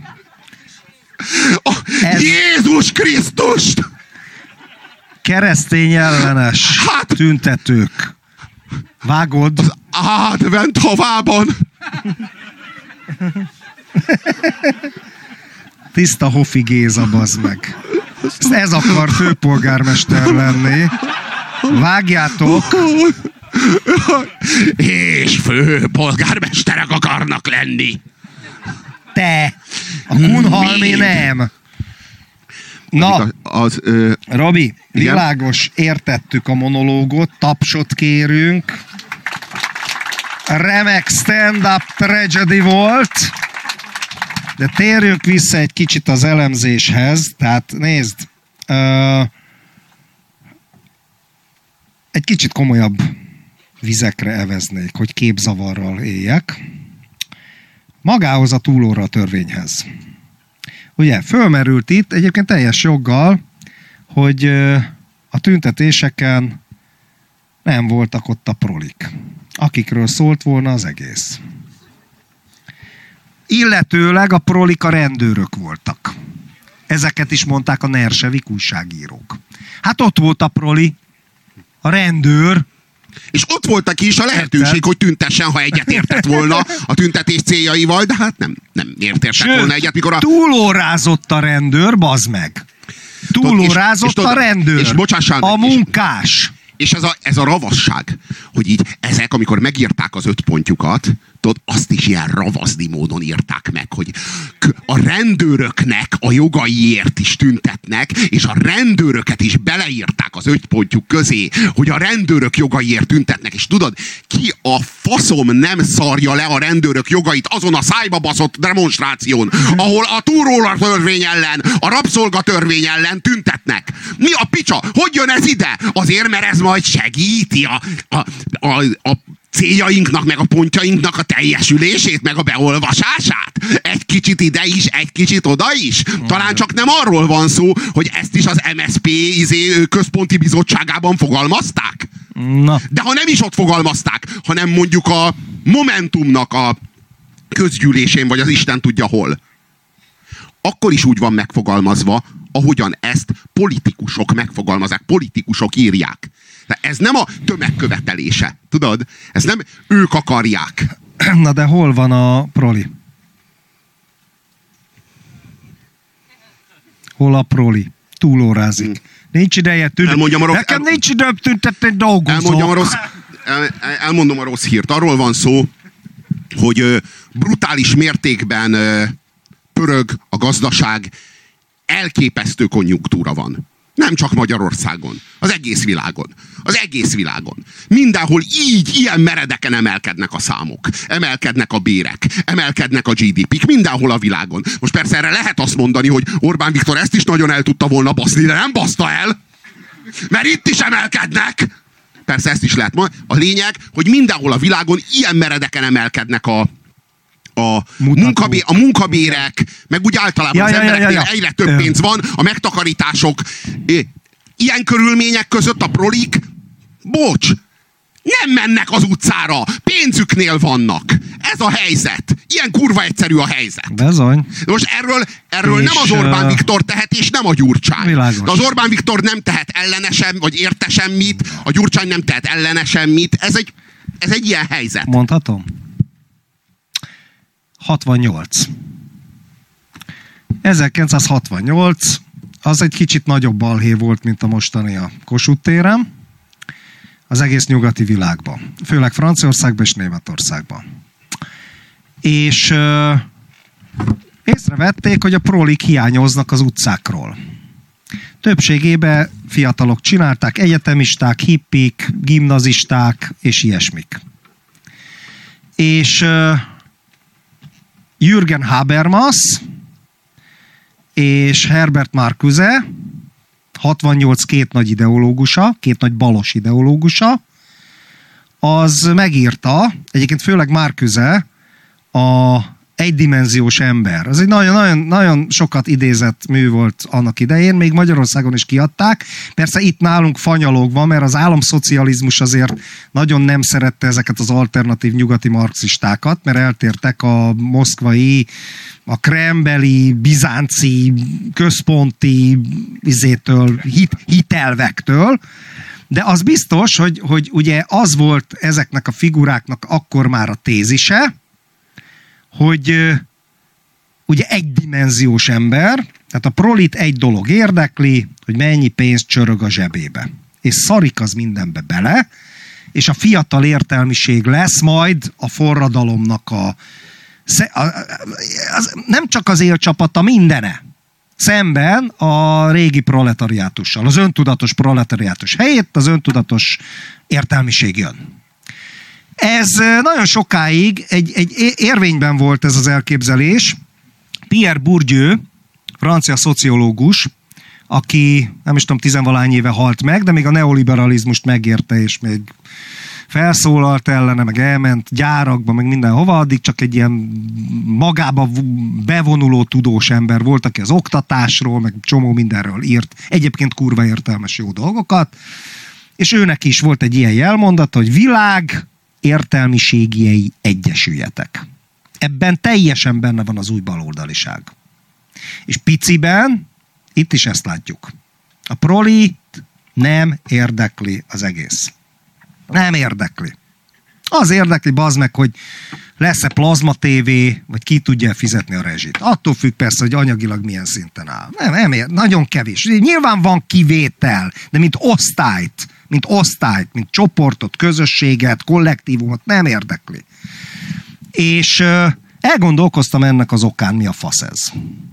Jézus Krisztust! Keresztény ellenes tüntetők. Vágod? Az advent havában. Tiszta Hofi Géza, bazd meg. Ez akar főpolgármester lenni. Vágjátok. És főpolgármesterek akarnak lenni. Te! A Kunhalmi nem. Na, Robi, világos, értettük a monológot, tapsot kérünk. Remek stand-up tragedy volt. De térjünk vissza egy kicsit az elemzéshez. Tehát nézd, egy kicsit komolyabb vizekre eveznék, hogy képzavarral éljek. Magához a túlóra törvényhez. Ugye, fölmerült itt egyébként teljes joggal, hogy a tüntetéseken nem voltak ott a prolik, akikről szólt volna az egész. Illetőleg a prolik a rendőrök voltak. Ezeket is mondták a nersevik újságírók. Hát ott volt a proli, a rendőr. És ott volt neki is a lehetőség, hogy tüntessen, ha egyet értett volna a tüntetés céljaival, de hát nem értettek volna egyet, mikor túlórázott a rendőr, bazd meg. Túlórázott a rendőr. És a munkás. És ez a ravasság, hogy így ezek, amikor megírták az 5 pontjukat, tudod, azt is ilyen ravaszdi módon írták meg, hogy a rendőröknek a jogaiért is tüntetnek, és a rendőröket is beleírták az 5 pontjuk közé, hogy a rendőrök jogaiért tüntetnek, és tudod, ki a faszom nem szarja le a rendőrök jogait azon a szájba baszott demonstráción, ahol a túróra törvény ellen, a rabszolgatörvény ellen tüntetnek. Mi a picsa? Hogy jön ez ide? Azért, mert ez majd segíti a céljainknak, meg a pontjainknak a teljesülését, meg a beolvasását. Egy kicsit ide is, egy kicsit oda is. Talán csak nem arról van szó, hogy ezt is az MSZP központi bizottságában fogalmazták. Na. De ha nem is ott fogalmazták, hanem mondjuk a Momentumnak a közgyűlésén, vagy az Isten tudja hol, akkor is úgy van megfogalmazva, ahogyan ezt politikusok megfogalmazzák, politikusok írják. De ez nem a tömeg követelése, tudod? Ez nem ők akarják. Na de hol van a proli? Hol a proli? Túlórázik. Nincs ideje tüntetni. Nekem nincs időm tüntetni, dolgozom. Elmondom a rossz hírt. Arról van szó, hogy brutális mértékben pörög a gazdaság, elképesztő konjunktúra van. Nem csak Magyarországon, az egész világon. Az egész világon. Mindenhol ilyen meredeken emelkednek a számok. Emelkednek a bérek. Emelkednek a GDP-k. Mindenhol a világon. Most persze erre lehet azt mondani, hogy Orbán Viktor ezt is nagyon el tudta volna baszni, de nem baszta el. Mert itt is emelkednek. Persze ezt is lehet mondani. A lényeg, hogy mindenhol a világon ilyen meredeken emelkednek a munkabérek, meg úgy általában az embereknél egyre több pénz van, a megtakarítások. Ilyen körülmények között a prolik, bocs, nem mennek az utcára, pénzüknél vannak. Ez a helyzet. Ilyen kurva egyszerű a helyzet. Bizony. De most erről nem az Orbán Viktor tehet, és nem a Gyurcsány. Világos. De az Orbán Viktor nem tehet ellene sem, vagy érte semmit, a Gyurcsány nem tehet ellene semmit. Ez egy ilyen helyzet. Mondhatom? 68. 1968 az egy kicsit nagyobb balhé volt, mint a mostani a Kossuth téren, az egész nyugati világban. Főleg Franciaországban és Németországban. És észrevették, hogy a prolik hiányoznak az utcákról. Többségében fiatalok csinálták, egyetemisták, hippik, gimnazisták és ilyesmik. És Jürgen Habermas és Herbert Marcuse, 68 két nagy ideológusa, két nagy balos ideológusa, az megírta, egyébként főleg Marcuse, a Egydimenziós ember. Ez egy nagyon sokat idézett mű volt annak idején, még Magyarországon is kiadták. Persze itt nálunk fanyalogva, mert az államszocializmus azért nagyon nem szerette ezeket az alternatív nyugati marxistákat, mert eltértek a moszkvai, a krembeli, bizánci, központi hitelvektől. De az biztos, hogy ugye az volt ezeknek a figuráknak akkor már a tézise, hogy ugye egydimenziós ember, tehát a prolit egy dolog érdekli, hogy mennyi pénzt csörög a zsebébe. És szarik az mindenbe bele, és a fiatal értelmiség lesz majd a forradalomnak nem csak az élcsapata, mindene. Szemben a régi proletariátussal. Az öntudatos proletariátus helyett az öntudatos értelmiség jön. Ez nagyon sokáig egy érvényben volt ez az elképzelés. Pierre Bourdieu, francia szociológus, aki nem is tudom, 10-valány éve halt meg, de még a neoliberalizmust megérte, és még felszólalt ellene, meg elment gyárakba, meg mindenhova, addig csak egy ilyen magába bevonuló tudós ember volt, aki az oktatásról, meg csomó mindenről írt. Egyébként kurva értelmes jó dolgokat. És őnek is volt egy ilyen jelmondat, hogy világ értelmiségiei egyesüljetek. Ebben teljesen benne van az új baloldaliság. És piciben, itt is ezt látjuk. A prolit nem érdekli az egész. Nem érdekli. Az érdekli, bazd meg, hogy lesz-e plazma tévé, vagy ki tudja fizetni a rezsit. Attól függ persze, hogy anyagilag milyen szinten áll. Nem, nagyon kevés. Nyilván van kivétel, de mint osztályt, mint csoportot, közösséget, kollektívumot nem érdekli. És elgondolkoztam ennek az okán, mi a fasz ez.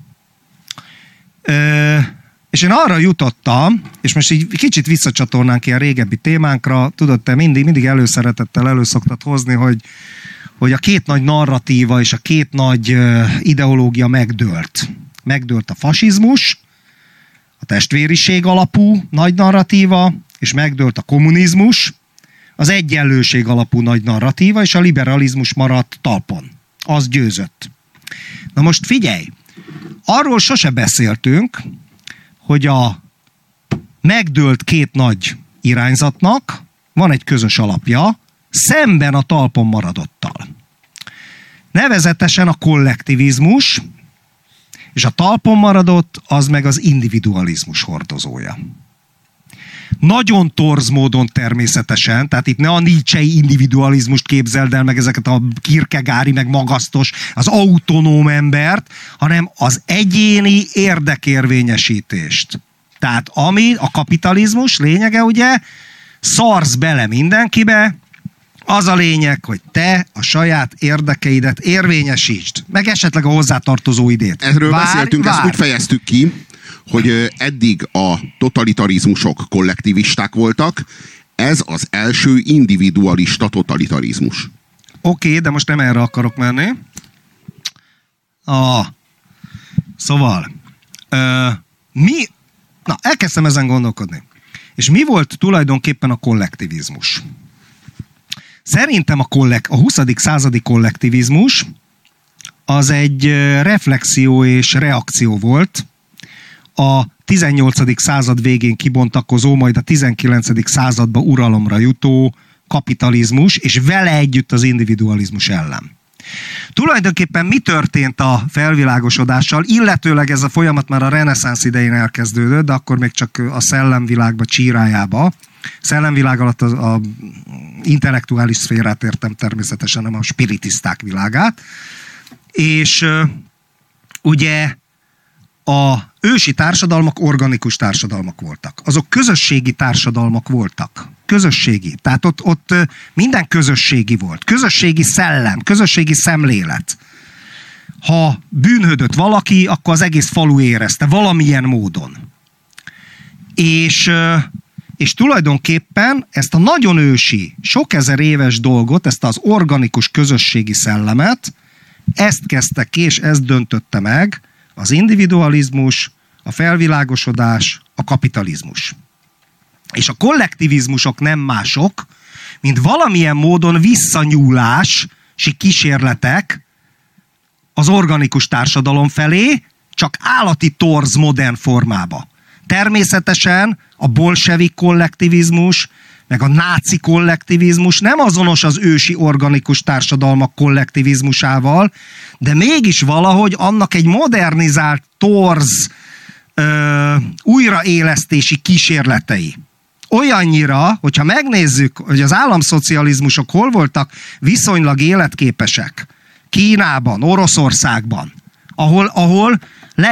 És én arra jutottam, és most így kicsit visszacsatornánk ilyen régebbi témánkra, tudod, te mindig előszeretettel előszoktad hozni, hogy a két nagy narratíva és a két nagy ideológia megdőlt. Megdőlt a fasizmus, a testvériség alapú nagy narratíva, és megdőlt a kommunizmus, az egyenlőség alapú nagy narratíva, és a liberalizmus maradt talpon. Az győzött. Na most figyelj, arról sose beszéltünk, hogy a megdőlt két nagy irányzatnak van egy közös alapja, szemben a talpon maradottal. Nevezetesen a kollektivizmus, és a talpon maradott, az meg az individualizmus hordozója. Nagyon torz módon természetesen, tehát itt ne a Nietzsche-i individualizmust képzeld el, meg ezeket a Kierkegaardi, meg magasztos, az autonóm embert, hanem az egyéni érdekérvényesítést. Tehát ami a kapitalizmus lényege, ugye, szarsz bele mindenkibe, Az a lényeg, hogy te a saját érdekeidet érvényesítsd, meg esetleg a hozzátartozó idét. Erről beszéltünk, ezt úgy fejeztük ki, hogy eddig a totalitarizmusok kollektivisták voltak, ez az első individualista totalitarizmus. Oké, de most nem erre akarok menni. Szóval, elkezdtem ezen gondolkodni. És mi volt tulajdonképpen a kollektivizmus? Szerintem a 20. századi kollektivizmus az egy reflexió és reakció volt a 18. század végén kibontakozó, majd a 19. századba uralomra jutó kapitalizmus, és vele együtt az individualizmus ellen. Tulajdonképpen mi történt a felvilágosodással, illetőleg ez a folyamat már a reneszánsz idején elkezdődött, de akkor még csak a szellemvilágba, csírájába. Szellemvilág alatt a intellektuális szférát értem természetesen, nem a spiritiszták világát. És ugye a ősi társadalmak organikus társadalmak voltak. Azok közösségi társadalmak voltak. Közösségi. Tehát ott minden közösségi volt. Közösségi szellem, közösségi szemlélet. Ha bűnhödött valaki, akkor az egész falu érezte valamilyen módon. És tulajdonképpen ezt a nagyon ősi, sok ezer éves dolgot, ezt az organikus közösségi szellemet, ezt kezdte ki, és ezt döntötte meg az individualizmus, a felvilágosodás, a kapitalizmus. És a kollektivizmusok nem mások, mint valamilyen módon visszanyúlási kísérletek az organikus társadalom felé, csak állati torz modern formába. Természetesen a bolsevik kollektivizmus, meg a náci kollektivizmus nem azonos az ősi organikus társadalmak kollektivizmusával, de mégis valahogy annak egy modernizált, torz újraélesztési kísérletei. Olyannyira, hogyha megnézzük, hogy az államszocializmusok hol voltak viszonylag életképesek, Kínában, Oroszországban, ahol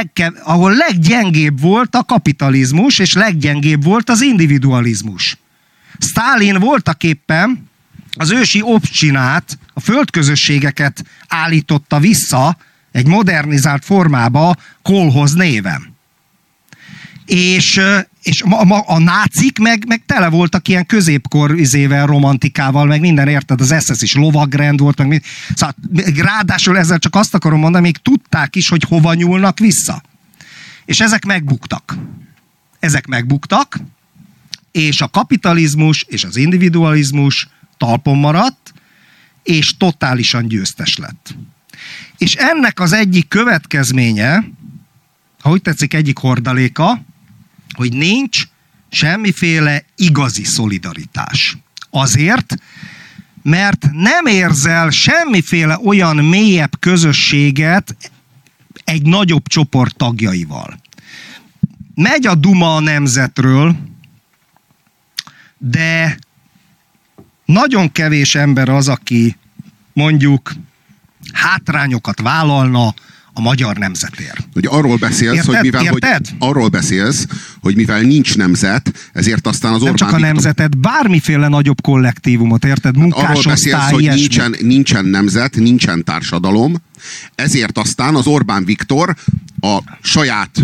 leggyengébb volt a kapitalizmus, és leggyengébb volt az individualizmus. Sztálin voltaképpen az ősi obcsinát, a földközösségeket állította vissza egy modernizált formába kolhoz néven. És a nácik meg tele voltak ilyen középkor romantikával, meg minden, érted, az SS is lovagrend volt, meg szóval, ráadásul ezzel csak azt akarom mondani, még tudták is, hogy hova nyúlnak vissza. És ezek megbuktak, és a kapitalizmus és az individualizmus talpon maradt, és totálisan győztes lett. És ennek az egyik következménye, ha úgy tetszik, egyik hordaléka, hogy nincs semmiféle igazi szolidaritás. Azért, mert nem érzel semmiféle olyan mélyebb közösséget egy nagyobb csoport tagjaival. Megy a duma a nemzetről, de nagyon kevés ember az, aki mondjuk hátrányokat vállalna a magyar nemzetért. Hogy arról beszélsz, hogy mivel nincs nemzet, ezért aztán az nem Orbán csak a nemzetet, bármiféle nagyobb kollektívumot, érted? Munkásosztály, arról beszélsz, hogy nincsen nemzet, nincsen társadalom, ezért aztán az Orbán Viktor a saját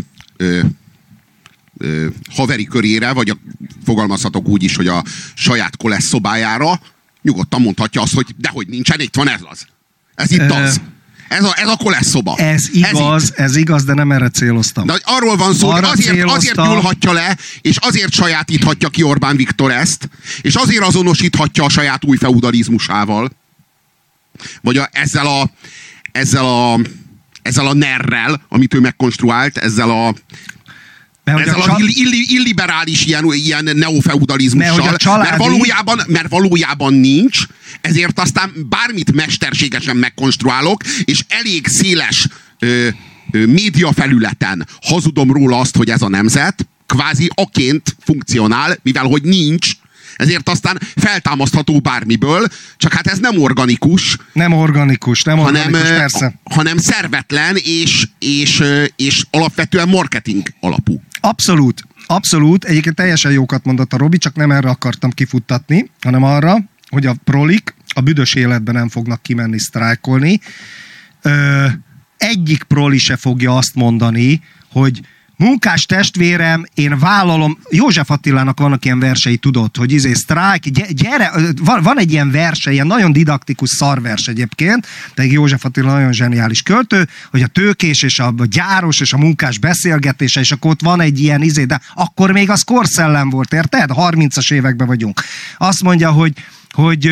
haveri körére, vagy fogalmazhatok úgy is, hogy a saját kolesz szobájára nyugodtan mondhatja azt, hogy dehogy nincsen, itt van ez az. Ez itt az. Ez a kolesz szoba. Ez igaz, de nem erre céloztam. De arról van szó, hogy azért nyúlhatja le, és azért sajátíthatja ki Orbán Viktor ezt, és azért azonosíthatja a saját új feudalizmusával, vagy ezzel a nerrel, amit ő megkonstruált, ezzel a illiberális ilyen neofeudalizmussal, mert valójában nincs, ezért aztán bármit mesterségesen megkonstruálok, és elég széles médiafelületen hazudom róla azt, hogy ez a nemzet kvázi aként funkcionál, mivel hogy nincs, ezért aztán feltámasztható bármiből, csak hát ez nem organikus. Nem organikus, persze. Hanem szervetlen és alapvetően marketing alapú. Abszolút. Egyébként teljesen jókat mondott a Robi, csak nem erre akartam kifuttatni, hanem arra, hogy a prolik, a büdös életben nem fognak kimenni sztrájkolni. Egyik proli se fogja azt mondani, hogy munkás testvérem, én vállalom, József Attilának vannak ilyen versei, tudod, hogy sztrájk, gyere, van egy ilyen verse, ilyen nagyon didaktikus szarvers egyébként, de József Attila nagyon zseniális költő, hogy a tőkés és a gyáros és a munkás beszélgetése, és akkor ott van egy ilyen de akkor még az korszellem volt, érted? 30-as években vagyunk. Azt mondja, hogy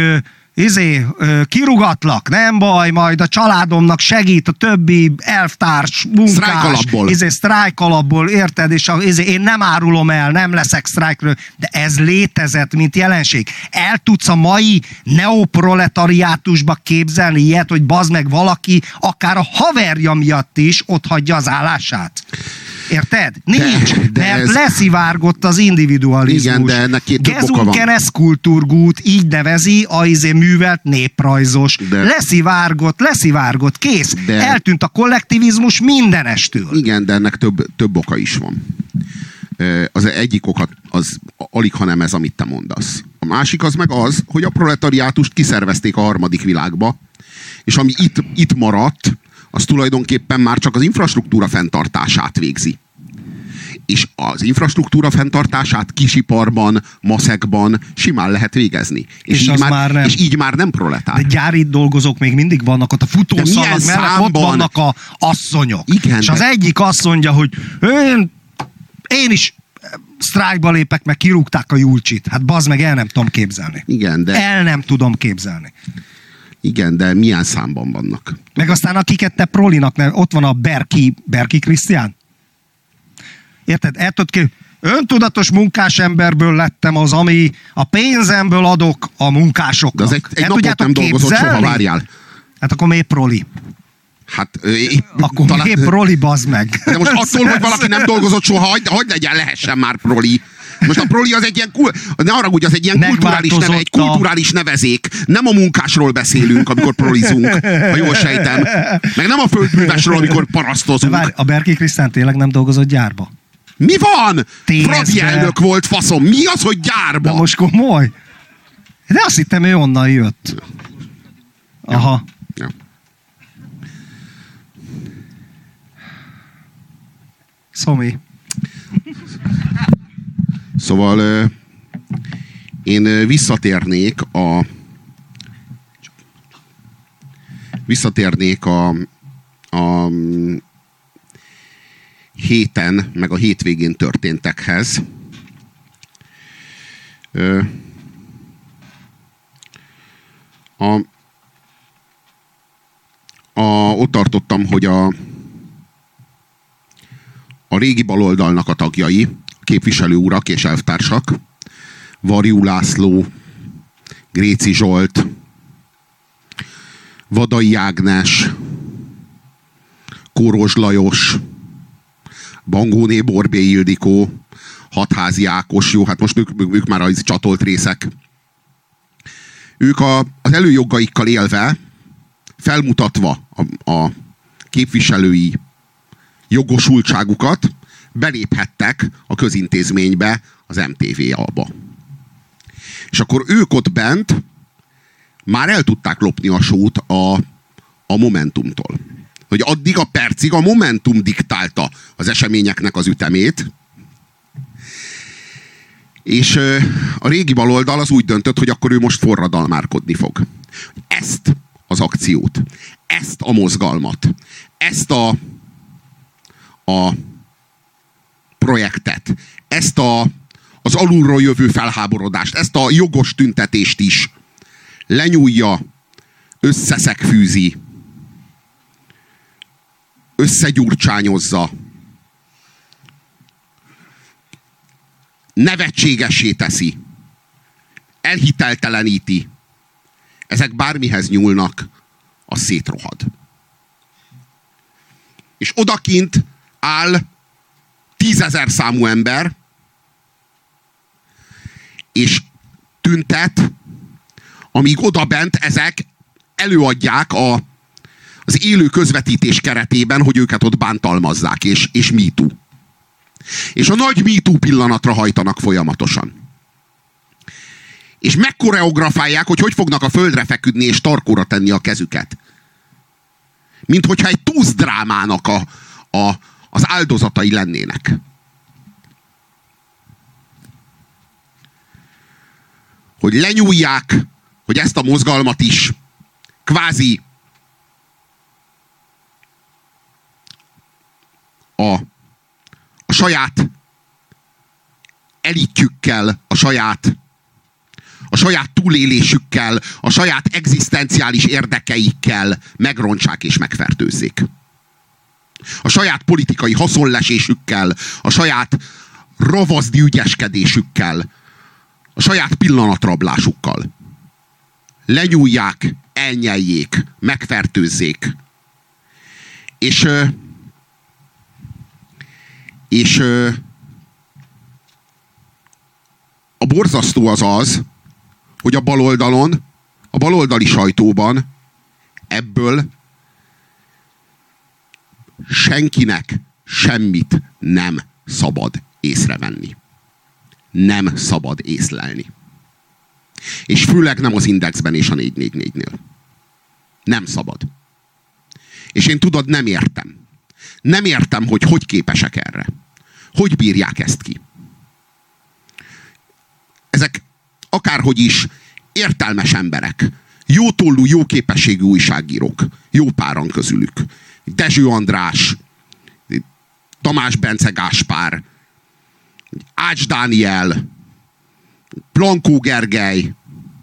kirugatlak, nem baj, majd a családomnak segít a többi elvtárs, munkás, sztrájk alapból, érted, és én nem árulom el, nem leszek sztrájkről, de ez létezett, mint jelenség. El tudsz a mai neoproletariátusba képzelni ilyet, hogy bazd meg valaki, akár a haverja miatt is ott hagyja az állását? Érted? Nincs, mert leszivárgott az individualizmus. Igen, de ennek két több oka van. Gesundheitskulturgut így nevezi a művelt néprajzos. Leszivárgott, kész. Eltűnt a kollektivizmus mindenestől. Igen, de ennek több oka is van. Az egyik oka az alig, hanem ez, amit te mondasz. A másik az meg az, hogy a proletariátust kiszervezték a harmadik világba, és ami itt maradt, az tulajdonképpen már csak az infrastruktúra fenntartását végzi. És az infrastruktúra fenntartását kisiparban, maszekban simán lehet végezni. És így már nem proletár. De gyári dolgozók még mindig vannak ott a futószalag mellett, ott vannak a asszonyok. Igen, és az egyik azt mondja, hogy én is sztrájkba lépek, meg kirúgták a Julcsit. Hát bazd meg, el nem tudom képzelni. Igen, de... El nem tudom képzelni. Igen, de milyen számban vannak? Meg aztán akiket te prolinak, ott van a Berki Krisztián. Érted? Öntudatos munkásemberből lettem az, ami a pénzemből adok a munkásoknak. De az egy napot nem dolgozott soha, várjál. Hát akkor miért proli? Hát, akkor talán... miért proli, bazd meg? De most attól, hogy valaki nem dolgozott soha, hogy legyen, lehessen már proli. Most a proli az egy ilyen, ne haragudj, az egy ilyen kulturális nevezék. Nem a munkásról beszélünk, amikor prolizunk, ha jól sejtem. Meg nem a földművesről, amikor parasztozunk. De várj, a Berki Krisztián tényleg nem dolgozott gyárba? Mi van? Fradi elnök volt, faszom. Mi az, hogy gyárba? De most komoly. De azt hittem, ő onnan jött. Aha. Ja. Szomi. Szóval én visszatérnék a héten, meg a hétvégén történtekhez. Ott tartottam, hogy a régi baloldalnak a tagjai, képviselő urak és elvtársak, Varjú László, Gréci Zsolt, Vadai Ágnes, Kóros Lajos, Bangóné Borbély Ildikó, Hatházi Ákos, jó, hát most ők már az csatolt részek. Ők az előjogaikkal élve, felmutatva a képviselői jogosultságukat, beléphettek a közintézménybe, az MTV-ba. És akkor ők ott bent már el tudták lopni a sót a Momentumtól. Hogy addig a percig a Momentum diktálta az eseményeknek az ütemét, és a régi baloldal az úgy döntött, hogy akkor ő most forradalmárkodni fog. Ezt az akciót, ezt a mozgalmat, ezt a projektet, ezt az alulról jövő felháborodást, ezt a jogos tüntetést is lenyúlja, összeszegfűzi, összegyurcsányozza, nevetségessé teszi, elhitelteleníti. Ezek bármihez nyúlnak, az szétrohad. És odakint áll 10 000 számú ember, és tüntet, amíg odabent ezek előadják az élő közvetítés keretében, hogy őket ott bántalmazzák, és Me Too. És a nagy Me Too pillanatra hajtanak folyamatosan. és megkoreografálják, hogy fognak a földre feküdni és tarkóra tenni a kezüket. Mint hogyha egy túszdrámának az áldozatai lennének. Hogy lenyúlják, hogy ezt a mozgalmat is kvázi a saját elitjükkel, a saját túlélésükkel, a saját egzisztenciális érdekeikkel megrontsák és megfertőzzék. A saját politikai haszonlesésükkel, a saját ravaszdi ügyeskedésükkel, a saját pillanatrablásukkal. Lenyúlják, elnyeljék, megfertőzzék. És a borzasztó az, hogy a baloldalon, a baloldali sajtóban ebből senkinek semmit nem szabad észrevenni. Nem szabad észlelni. És főleg nem az Indexben és a 444-nél. Nem szabad. És én tudod, nem értem. Nem értem, hogy képesek erre. Hogy bírják ezt ki. Ezek akárhogy is értelmes emberek. Jó tollú, jó képességű újságírók. Jó páran közülük. Dezső András, Tamás Bence Gáspár, Ács Dániel, Plankó Gergely.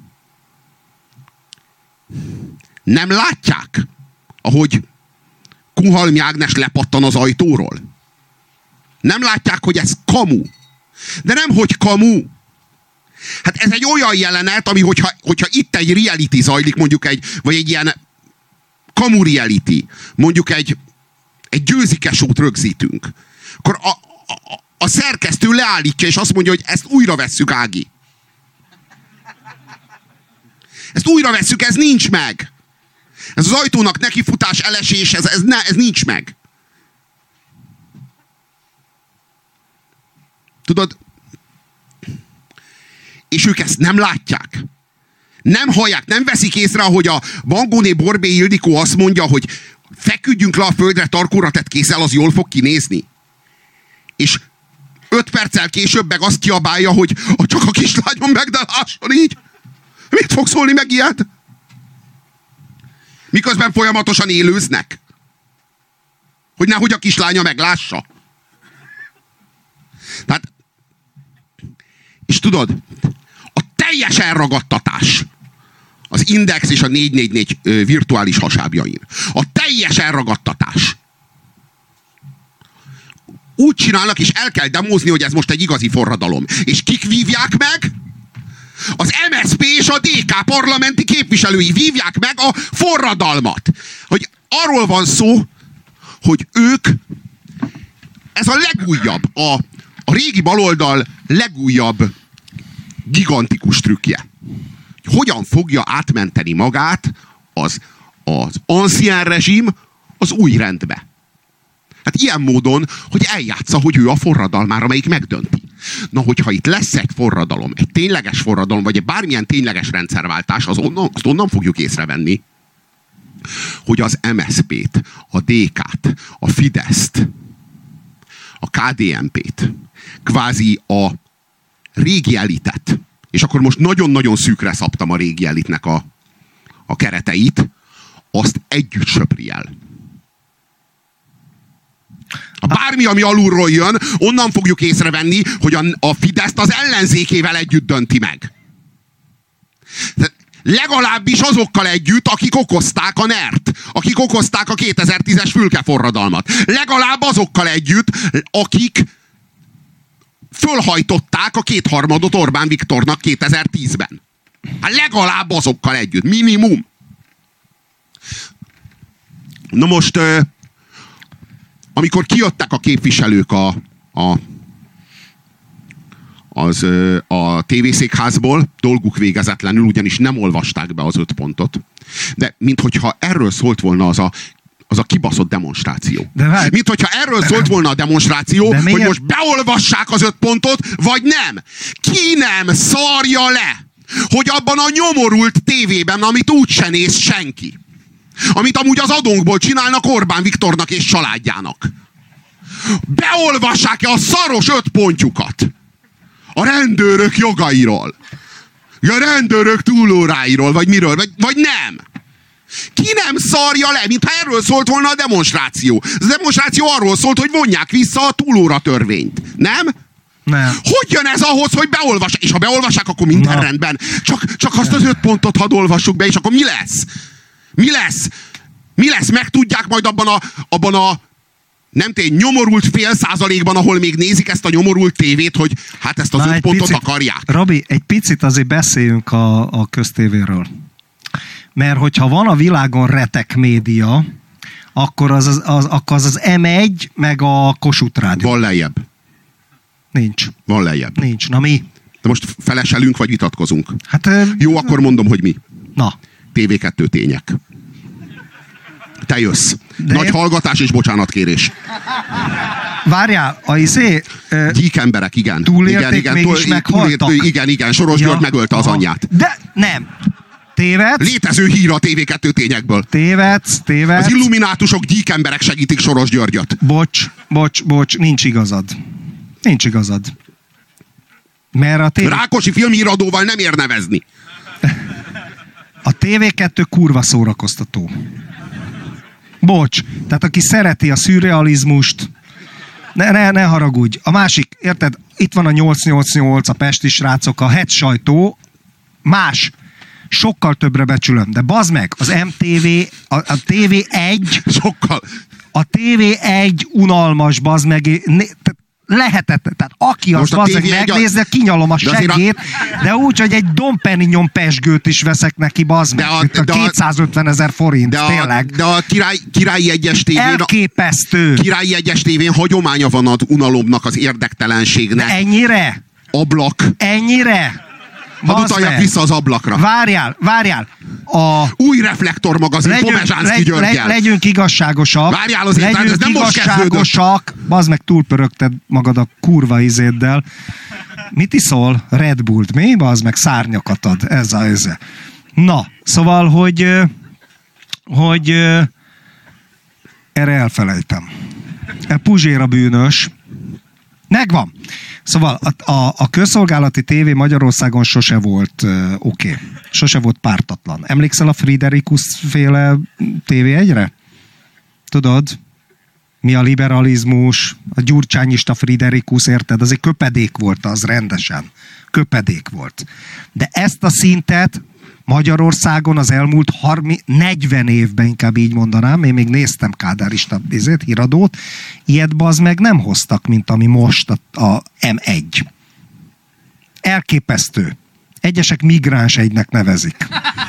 Nem látják, ahogy Kunhalmi Ágnes lepattan az ajtóról? Nem látják, hogy ez kamu? De nem, hogy kamu. Hát ez egy olyan jelenet, ami hogyha itt egy reality zajlik, mondjuk vagy egy ilyen kamu reality, mondjuk egy Győzike show-t rögzítünk, akkor a szerkesztő leállítja, és azt mondja, hogy ezt újra vesszük, Ági. Ezt újra vesszük, ez nincs meg. Ez az ajtónak nekifutás, elesés, ez nincs meg. Tudod? És ők ezt nem látják. Nem hallják, nem veszik észre, ahogy a Vangóné Borbé Ildikó azt mondja, hogy feküdjünk le a földre tarkóra tett kézzel, az jól fog kinézni. És 5 perccel később meg azt kiabálja, hogy csak a kislányom meg, de lásson így. Mit fog szólni meg ilyet? Miközben folyamatosan élőznek. Hogy nehogy a kislánya meglássa. Tehát, és tudod, a teljes elragadtatás az Index és a 444 virtuális hasábjain. A teljes elragadtatás. Úgy csinálnak, és el kell demózni, hogy ez most egy igazi forradalom. És kik vívják meg? Az MSZP és a DK parlamenti képviselői vívják meg a forradalmat. Hogy arról van szó, hogy ők, ez a legújabb, a régi baloldal legújabb gigantikus trükkje. Hogyan fogja átmenteni magát az ancien rezsim az új rendbe. Hát ilyen módon, hogy eljátsza, hogy ő a forradalmár, amelyik megdönti. Na, hogyha itt lesz egy forradalom, egy tényleges forradalom, vagy egy bármilyen tényleges rendszerváltás, azt onnan fogjuk észrevenni, hogy az MSZP-t, a DK-t, a Fideszt, a KDNP-t, kvázi a régi elitet, és akkor most nagyon-nagyon szűkre szabtam a régi elitnek a kereteit, azt együtt söpri el. Bármi, ami alulról jön, onnan fogjuk észrevenni, hogy a Fideszt az ellenzékével együtt dönti meg. Legalábbis azokkal együtt, akik okozták a NER-t, akik okozták a 2010-es fülkeforradalmat. Legalább azokkal együtt, akik fölhajtották a 2/3 Orbán Viktornak 2010-ben. Hát legalább azokkal együtt. Minimum. Na most, amikor kijöttek a képviselők a tévészékházból, dolguk végezetlenül, ugyanis nem olvasták be az 5 pontot, de minthogyha erről szólt volna az a kibaszott demonstráció. Minthogyha erről szólt volna a demonstráció, hogy most beolvassák az 5 pontot, vagy nem. Ki nem szarja le, hogy abban a nyomorult tévében, amit úgyse néz senki, amit amúgy az adónkból csinálnak Orbán Viktornak és családjának, beolvassák-e a szaros 5 pontjukat a rendőrök jogairól, a rendőrök túlóráiról, vagy miről, vagy nem? Ki nem szarja le, mintha erről szólt volna a demonstráció. A demonstráció arról szólt, hogy vonják vissza a túlóra törvényt. Nem? Nem. Hogy jön ez ahhoz, hogy beolvassák? És ha beolvassák, akkor minden rendben. Csak azt az 5 pontot hadd olvassuk be, és akkor mi lesz? Mi lesz? Mi lesz? Megtudják majd abban a nem tény, nyomorult fél százalékban, ahol még nézik ezt a nyomorult tévét, hogy hát ezt az 5 pontot akarják. Robi, egy picit azért beszéljünk a köztévéről. Mert hogyha van a világon retek média, akkor az M1 meg a Kossuth Rádió. Van lejjebb. Nincs. Van lejjebb. Nincs. Na mi? De most feleselünk, vagy vitatkozunk? Hát, jó, akkor mondom, hogy mi. Na. TV2 tények. Te jössz. Nagy hallgatás és bocsánatkérés. Várjál, Gyík emberek, igen. Túlélték, mégis meghaltak. Igen, Soros György megölte az anyját. De nem. Tévedsz. Létező hír a TV2 tényekből. Tévedsz. Az illuminátusok gyík emberek segítik Soros Györgyöt. Bocs, nincs igazad. Nincs igazad. Mert a Rákosi filmhíradóval nem ér nevezni. A TV2 kurva szórakoztató. Bocs, tehát aki szereti a szürrealizmust, ne haragudj. A másik, érted, itt van a 888, a pesti srácok, a het sajtó, más, sokkal többre becsülöm, de bazd meg, az MTV, a TV1, sokkal. A TV1 unalmas, bazd meg, lehetetlen. Tehát aki azt bazdmeg megnézze, kinyalom a seggét, de úgy, hogy egy Dom Perignon pesgőt is veszek neki, bazdmeg. 250 000 forint, tényleg. De a Királyi Egyes tévén... Elképesztő. Királyi Egyes tévén hagyománya van az unalomnak, az érdektelenségnek. De ennyire? Ablak. Ennyire? Hadd utaljak vissza az ablakra. Várjál. Új Reflektor magazin, Pomezsánszky Györggyel. Legyünk igazságosak. Várjál azért, ez nem most igazságosak. Bazd meg, túlpörögted magad a kurva izéddel. Mit iszol? Red Bullt. Mi? Bazd meg, szárnyakat ad. Ez. Na, szóval, hogy erre elfelejtem. Puzsér a bűnös. Megvan. Szóval a közszolgálati tévé Magyarországon sose volt oké. Sose volt pártatlan. Emlékszel a Friderikus féle TV1-re? Tudod? Mi a liberalizmus, a gyurcsányista Friderikus, érted? Az egy köpedék volt az rendesen. Köpedék volt. De ezt a szintet Magyarországon az elmúlt 40 évben, inkább így mondanám, én még néztem kádárista híradót, ilyet bazd meg nem hoztak, mint ami most a M1. Elképesztő. Egyesek migráns egynek nevezik.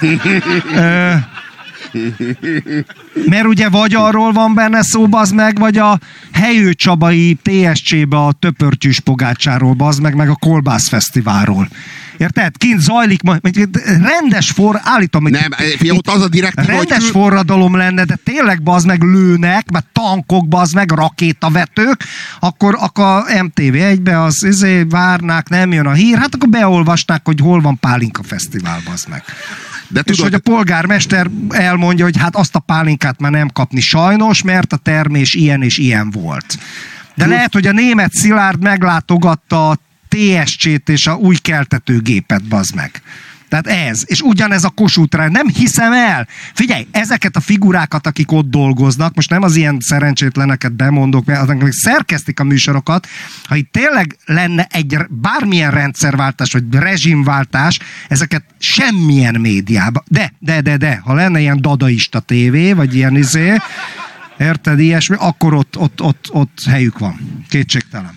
Mert ugye vagy arról van benne szó, bazd meg, vagy a Helyő Csabai TSC-be a töpörtyűs pogácsáról, bazd meg a Kolbászfesztiválról. Érted? Kint zajlik, rendes állítom, hogy ott az a direktíva, rendes forradalom lenne, de tényleg bazd meg lőnek, mert tankok bazd meg, rakétavetők, akkor a MTV1-be az várnák, nem jön a hír, hát akkor beolvasnák, hogy hol van Pálinka Fesztivál, bazd meg. De és hogy a polgármester elmondja, hogy hát azt a pálinkát már nem kapni sajnos, mert a termés ilyen és ilyen volt. De lehet, hogy a német Szilárd meglátogatta a TSC-t és a új keltetőgépet, bazd meg. Tehát ez. És ugyanez a Kossuth Rádió. Nem hiszem el. Figyelj, ezeket a figurákat, akik ott dolgoznak, most nem az ilyen szerencsétleneket bemondok, mert azok szerkesztik a műsorokat, ha itt tényleg lenne egy bármilyen rendszerváltás, vagy rezsimváltás, ezeket semmilyen médiában. De, ha lenne ilyen dadaista tévé, vagy ilyen érted, ilyesmi, akkor ott helyük van. Kétségtelen.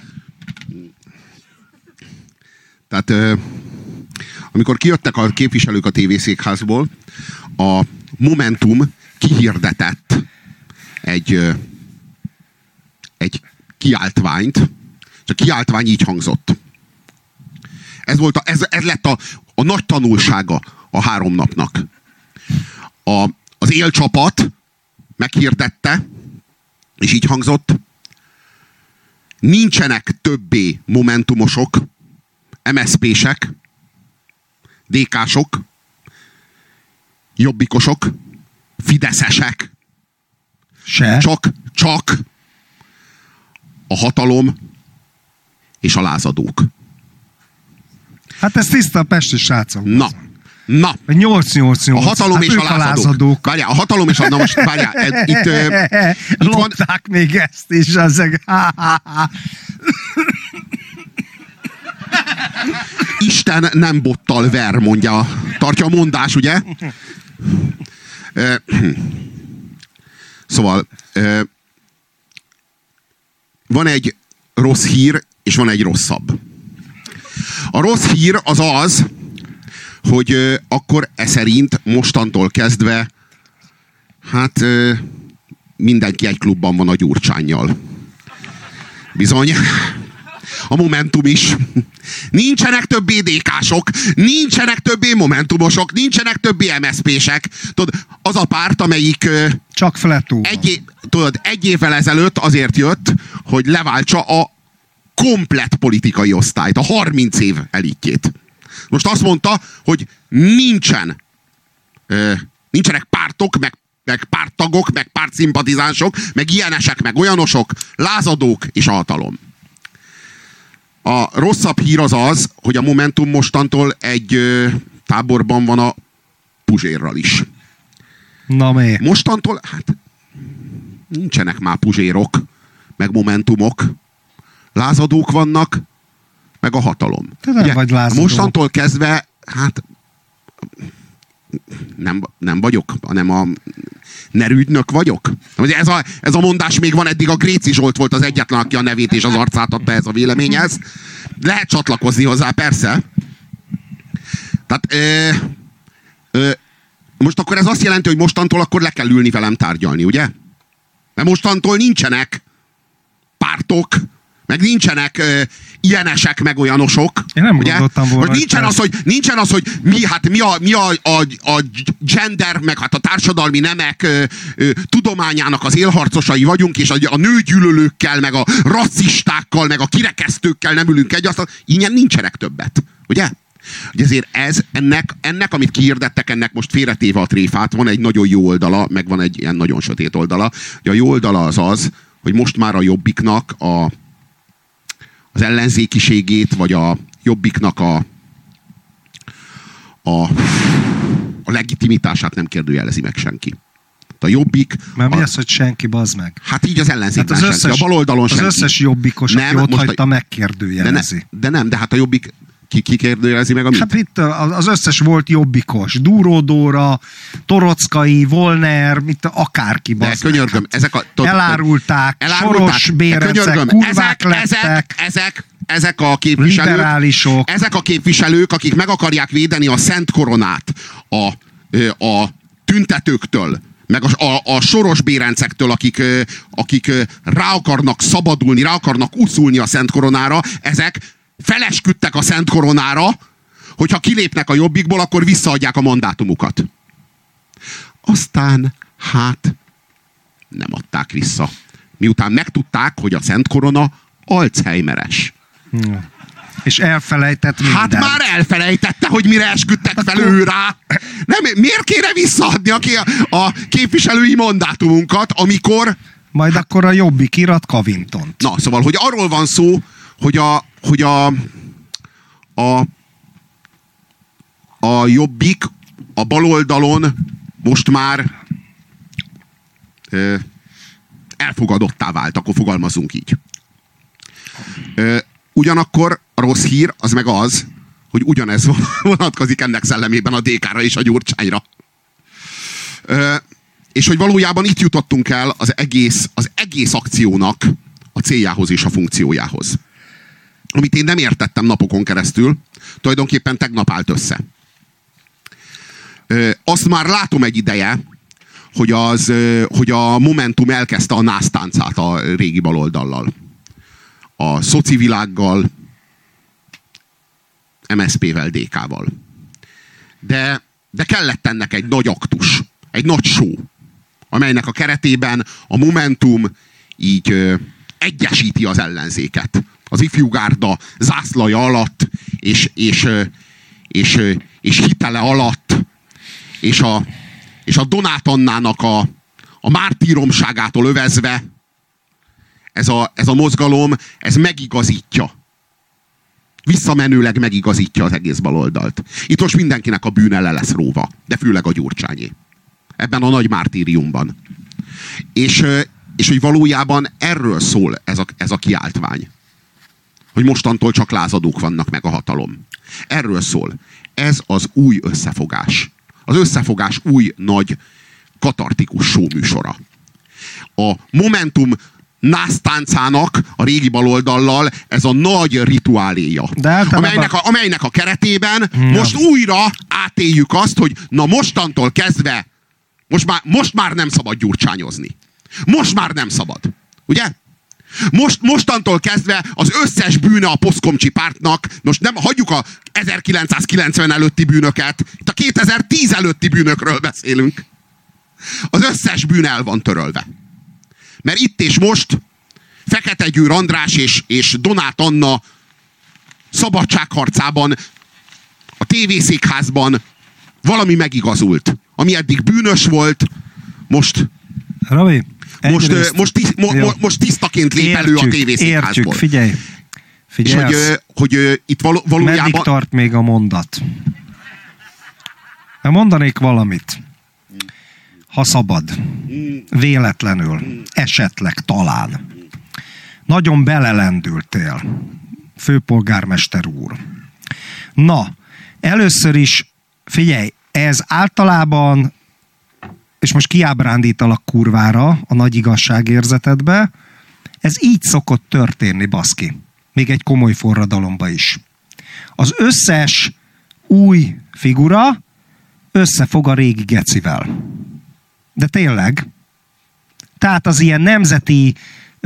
Tehát amikor kijöttek a képviselők a tévészékházból, a Momentum kihirdetett egy kiáltványt, és a kiáltvány így hangzott. Ez lett a nagy tanulsága a 3 napnak. Az élcsapat meghirdette, és így hangzott: nincsenek többé momentumosok, MSZP-sek, DK-sok, jobbikosok, fideszesek. Se. Csak a hatalom és a lázadók. Hát ez tiszta a pesti srácok. Na. 888. A hatalom hát és a lázadók. Várjál, a hatalom és a... Na most várjál, itt lopták még ezt is, ezek. Isten nem bottal ver, tartja a mondás, ugye? Szóval van egy rossz hír, és van egy rosszabb. A rossz hír az az, hogy akkor szerint mostantól kezdve hát mindenki egy klubban van a Gyurcsánnyal. Bizony. A Momentum is. Nincsenek többé DK-sok, nincsenek többé Momentumosok, nincsenek többé MSZP-sek. Tudod, az a párt, amelyik csak fletó. Egy évvel ezelőtt azért jött, hogy leváltsa a komplett politikai osztályt, a 30 év elitjét. Most azt mondta, hogy nincsenek pártok, meg párttagok, meg pártszimpatizánsok, meg ilyenesek, meg olyanosok, lázadók és a hatalom. A rosszabb hír az az, hogy a Momentum mostantól egy táborban van a Puzsérral is. Na miért? Mostantól, hát nincsenek már Puzsérok, meg Momentumok. Lázadók vannak, meg a hatalom. Te nem vagy lázadó. Mostantól kezdve, hát nem vagyok, hanem a nerügynök vagyok. Ez a mondás még van, eddig a Gréci Zsolt volt az egyetlen, aki a nevét és az arcát adta ez a véleményhez. Lehet csatlakozni hozzá, persze. Tehát most akkor ez azt jelenti, hogy mostantól akkor le kell ülni velem tárgyalni, ugye? Mert mostantól nincsenek pártok, meg nincsenek ilyenesek, meg olyanosok. Én nem gondoltam volna. Most nincsen az, hogy mi a gender, meg hát a társadalmi nemek tudományának az élharcosai vagyunk, és a nőgyűlölőkkel, meg a rasszistákkal, meg a kirekesztőkkel nem ülünk egy asztal. Ilyen nincsenek többet. Ugye? Ugye ezért ennek, amit kihirdettek, ennek most félretéve a tréfát, van egy nagyon jó oldala, meg van egy ilyen nagyon sötét oldala. Ugye a jó oldala az, hogy most már a Jobbiknak az ellenzékiségét, vagy a Jobbiknak a legitimitását nem kérdőjelezi meg senki. A Jobbik... Mert mi az, hogy senki, bazd meg? Hát így az ellenzékben hát senki, a baloldalon senki. Az összes Jobbikos, aki ott hagyta, megkérdőjelezi. De hát a Jobbik ki kérdőjelezi meg a mit? Hát itt az összes volt jobbikos. Dúródóra, Torockai, Volner, akárki. De könyörgöm, elárulták, soros bérencek, kurvák lettek. Ezek a képviselők, akik meg akarják védeni a Szent Koronát a tüntetőktől, meg a soros bérencektől, akik rá akarnak szabadulni, rá akarnak uszulni a Szent Koronára, ezek felesküdtek a Szent Koronára, hogyha kilépnek a Jobbikból, akkor visszaadják a mandátumukat. Aztán, hát, nem adták vissza. Miután megtudták, hogy a Szent Korona Alzheimeres. És elfelejtett mindent. Hát már elfelejtette, hogy mire esküdtek fel ő rá. Nem, miért kéne visszaadni a képviselői mandátumunkat, amikor... Majd akkor a Jobbik irat Covingtont. Na, szóval, hogy arról van szó, hogy a Jobbik a baloldalon most már elfogadottá vált, akkor fogalmazunk így. Ugyanakkor a rossz hír az meg az, hogy ugyanez vonatkozik ennek szellemében a DK-ra és a Gyurcsányra. És hogy valójában itt jutottunk el az egész akciónak a céljához és a funkciójához. Amit én nem értettem napokon keresztül, tulajdonképpen tegnap állt össze. Azt már látom egy ideje, hogy a Momentum elkezdte a násztáncát a régi baloldallal. A szoci világgal, MSZP-vel, DK-val. De kellett ennek egy nagy aktus, egy nagy show, amelynek a keretében a Momentum így egyesíti az ellenzéket. Az ifjúgárda zászlaja alatt, és és hitele alatt, és a Donát Annának a mártíromságától övezve ez a mozgalom, ez megigazítja. Visszamenőleg megigazítja az egész baloldalt. Itt most mindenkinek a bűne le lesz róva, de főleg a Gyurcsányé. Ebben a nagy mártíriumban. És hogy valójában erről szól ez a kiáltvány. Hogy mostantól csak lázadók vannak meg a hatalom. Erről szól. Ez az új összefogás. Az összefogás új, nagy, katartikus showműsora. A Momentum násztáncának a régi baloldallal ez a nagy rituáléja. Amelynek a keretében most újra átéljük azt, hogy na mostantól kezdve most már nem szabad gyurcsányozni. Most már nem szabad. Ugye? Mostantól kezdve az összes bűne a posztkomcsi pártnak, most nem hagyjuk a 1990 előtti bűnöket, itt a 2010 előtti bűnökről beszélünk. Az összes bűn el van törölve. Mert itt és most Fekete Győr András és Donát Anna szabadságharcában, a tévészékházban valami megigazult. Ami eddig bűnös volt, most tisztaként lép elő a tévészékházból. Értjük, figyelj. És hogy itt valójában... Meddig tart még a mondat? Mondanék valamit. Ha szabad. Véletlenül. Esetleg, talán. Nagyon belelendültél. Főpolgármester úr. Na, először is, figyelj, ez általában, és most kiábrándítalak kurvára a nagy igazságérzetedbe, ez így szokott történni, baszki. Még egy komoly forradalomba is. Az összes új figura összefog a régi gecivel. De tényleg. Tehát az ilyen nemzeti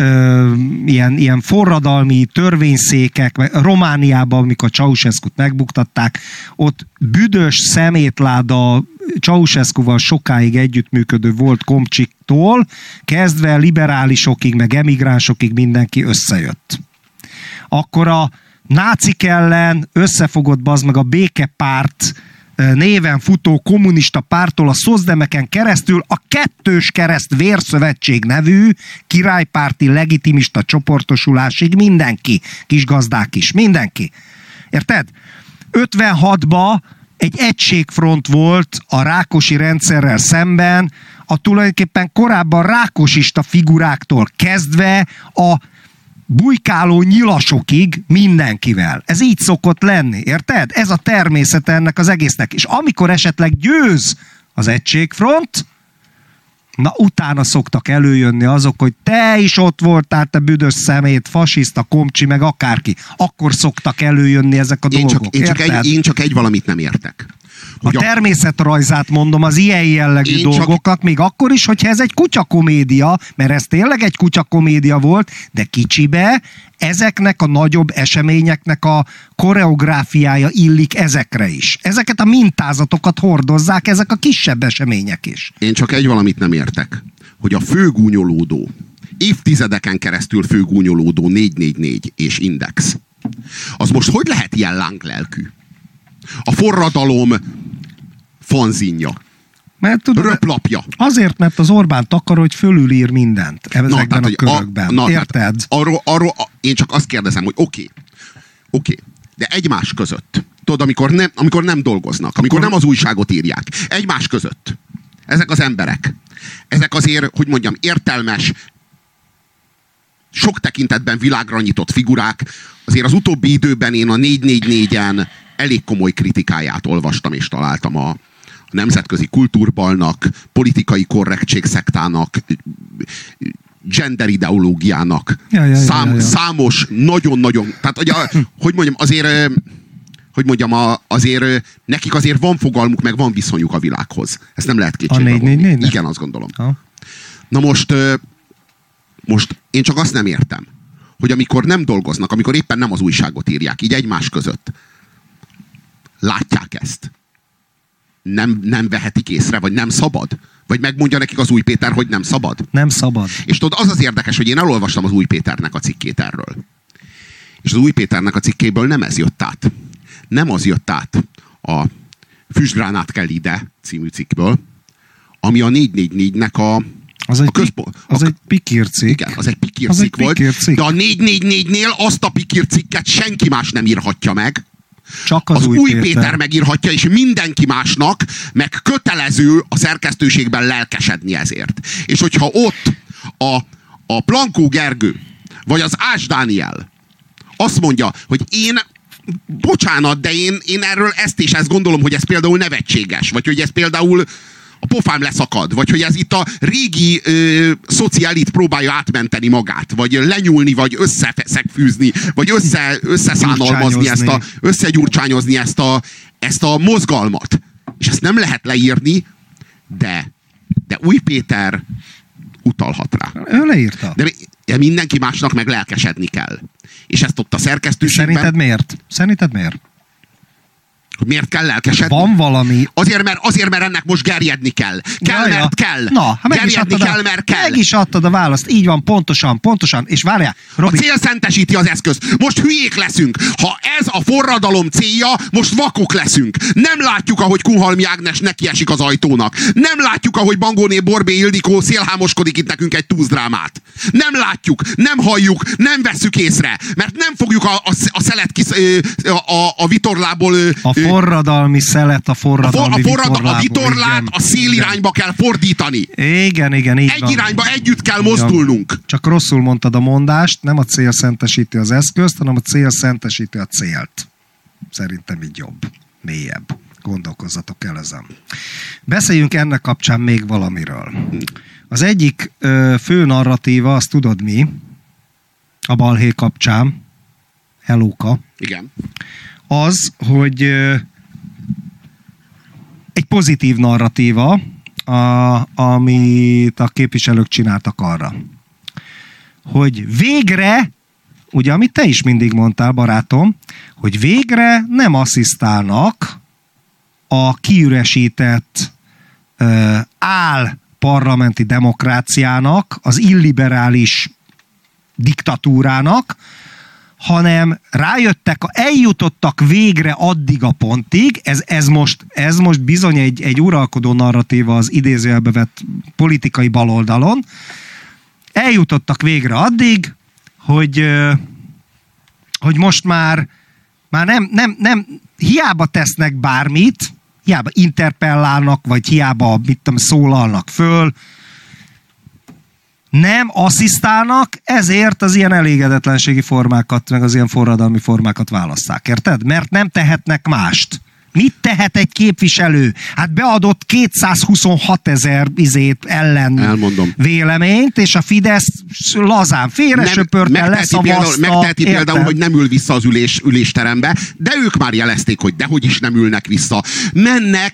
ilyen forradalmi törvényszékek, Romániában, amikor Ceausescut megbuktatták, ott büdös szemétláda Ceausescuval sokáig együttműködő volt komcsiktól, kezdve liberálisokig, meg emigránsokig mindenki összejött. Akkor a nácik ellen összefogott bazd meg a békepárt néven futó kommunista pártól a szozdemeken keresztül a Kettős Kereszt Vérszövetség nevű királypárti legitimista csoportosulásig mindenki, kisgazdák is, mindenki. Érted? 56-ba egy egységfront volt a Rákosi rendszerrel szemben, a tulajdonképpen korábban rákosista figuráktól kezdve a bujkáló nyilasokig mindenkivel. Ez így szokott lenni, érted? Ez a természete ennek az egésznek. És amikor esetleg győz az egységfront, na utána szoktak előjönni azok, hogy te is ott voltál, te büdös szemét, fasiszta, komcsi, meg akárki. Akkor szoktak előjönni ezek a dolgok. Én csak egy valamit nem értek. A természetrajzát mondom az ilyen jellegű dolgoknak, még akkor is, hogyha ez egy kutyakomédia, mert ez tényleg egy kutyakomédia volt, de kicsibe ezeknek a nagyobb eseményeknek a koreográfiája illik ezekre is. Ezeket a mintázatokat hordozzák ezek a kisebb események is. Én csak egy valamit nem értek, hogy a főgúnyolódó, évtizedeken keresztül főgúnyolódó 444 és Index, az most hogy lehet ilyen lánglelkű? A forradalom fanzinja. Röplapja. Azért, mert az Orbán akar, hogy fölülír mindent ezekben a körökben. Érted? Arról én csak azt kérdezem, hogy oké, de egymás között, tudod, amikor nem dolgoznak, amikor nem az újságot írják, egymás között, ezek az emberek, ezek azért, hogy mondjam, értelmes, sok tekintetben világra nyitott figurák, azért az utóbbi időben én a 444-en elég komoly kritikáját olvastam és találtam a nemzetközi kultúrbalnak, politikai korrektségszektának, gender ideológiának, számos, nagyon-nagyon, tehát azért nekik azért van fogalmuk, meg van viszonyuk a világhoz. Ezt nem lehet kétségbe vonni. Igen, azt gondolom. Na most én csak azt nem értem, hogy amikor nem dolgoznak, amikor éppen nem az újságot írják, így egymás között, látják ezt. Nem vehetik észre, vagy nem szabad? Vagy megmondja nekik az Új Péter, hogy nem szabad? Nem szabad. És tudod, az az érdekes, hogy én elolvastam az Új Péternek a cikkét erről. És az Új Péternek a cikkéből nem ez jött át. Nem az jött át, a Füstgránát kell ide című cikkből, ami a 444-nek az egy pikírcikk. Igen, az egy pikírcikk volt. De a 444-nél azt a pikírcikket senki más nem írhatja meg. Csak az Új Péter megírhatja, és mindenki másnak, meg kötelező a szerkesztőségben lelkesedni ezért. És hogyha ott a Plankó Gergő, vagy az Ács Dániel azt mondja, hogy bocsánat, de én erről ezt és ezt gondolom, hogy ez például nevetséges, vagy hogy ez például a pofám leszakad, vagy hogy ez itt a régi szociálit próbálja átmenteni magát, vagy lenyúlni, vagy összeszegfűzni, vagy összeszánalmazni, összegyurcsányozni ezt a mozgalmat. És ezt nem lehet leírni, de Új Péter utalhat rá. Ő leírta. De mindenki másnak meg lelkesedni kell. És ezt ott a szerkesztőségben... Szerinted miért? Hogy miért kell lelkesedni? Van valami... Azért, mert ennek most gerjedni kell. Mert kell. Na, gerjedni kell, mert kell. Meg is adtad a választ. Így van, pontosan. És várjál, Robi... A cél szentesíti az eszközt. Most hülyék leszünk. Ha ez a forradalom célja, most vakok leszünk. Nem látjuk, ahogy Kunhalmi Ágnes nekiesik az ajtónak. Nem látjuk, ahogy Bangóné Borbé Ildikó szélhámoskodik itt nekünk egy túzdrámát. Nem látjuk, nem halljuk, nem vesszük észre. Mert nem fogjuk a szelet a vitorlából... A forradalmi szelet, a forradalmi vitorlából. A vitorlát a szélirányba kell fordítani. Igen, így van. Egy irányba együtt kell mozdulnunk. Csak rosszul mondtad a mondást, nem a cél szentesíti az eszközt, hanem a cél szentesíti a célt. Szerintem így jobb, mélyebb. Gondolkozzatok el ezen. Beszéljünk ennek kapcsán még valamiről. Az egyik fő narratíva, azt tudod mi? A balhé kapcsán. Helóka. Igen. Az, hogy egy pozitív narratíva, amit a képviselők csináltak arra. Hogy végre, ugye amit te is mindig mondtál, barátom, hogy végre nem asszisztálnak a kiüresített parlamenti demokráciának, az illiberális diktatúrának, hanem eljutottak végre addig a pontig, ez most bizony egy uralkodó narratíva az idézőjelbe vett politikai baloldalon, eljutottak végre addig, hogy most már nem hiába tesznek bármit, hiába interpellálnak, vagy hiába szólalnak föl, nem asszisztálnak, ezért az ilyen elégedetlenségi formákat, meg az ilyen forradalmi formákat válasszák. Érted? Mert nem tehetnek mást. Mit tehet egy képviselő? Hát beadott 226 000 ellen elmondom. Véleményt, és a Fidesz lazán félresöpörte, leszavazta. Megteheti például, hogy nem ül vissza az ülésterembe, de ők már jelezték, hogy dehogy is nem ülnek vissza. Mennek,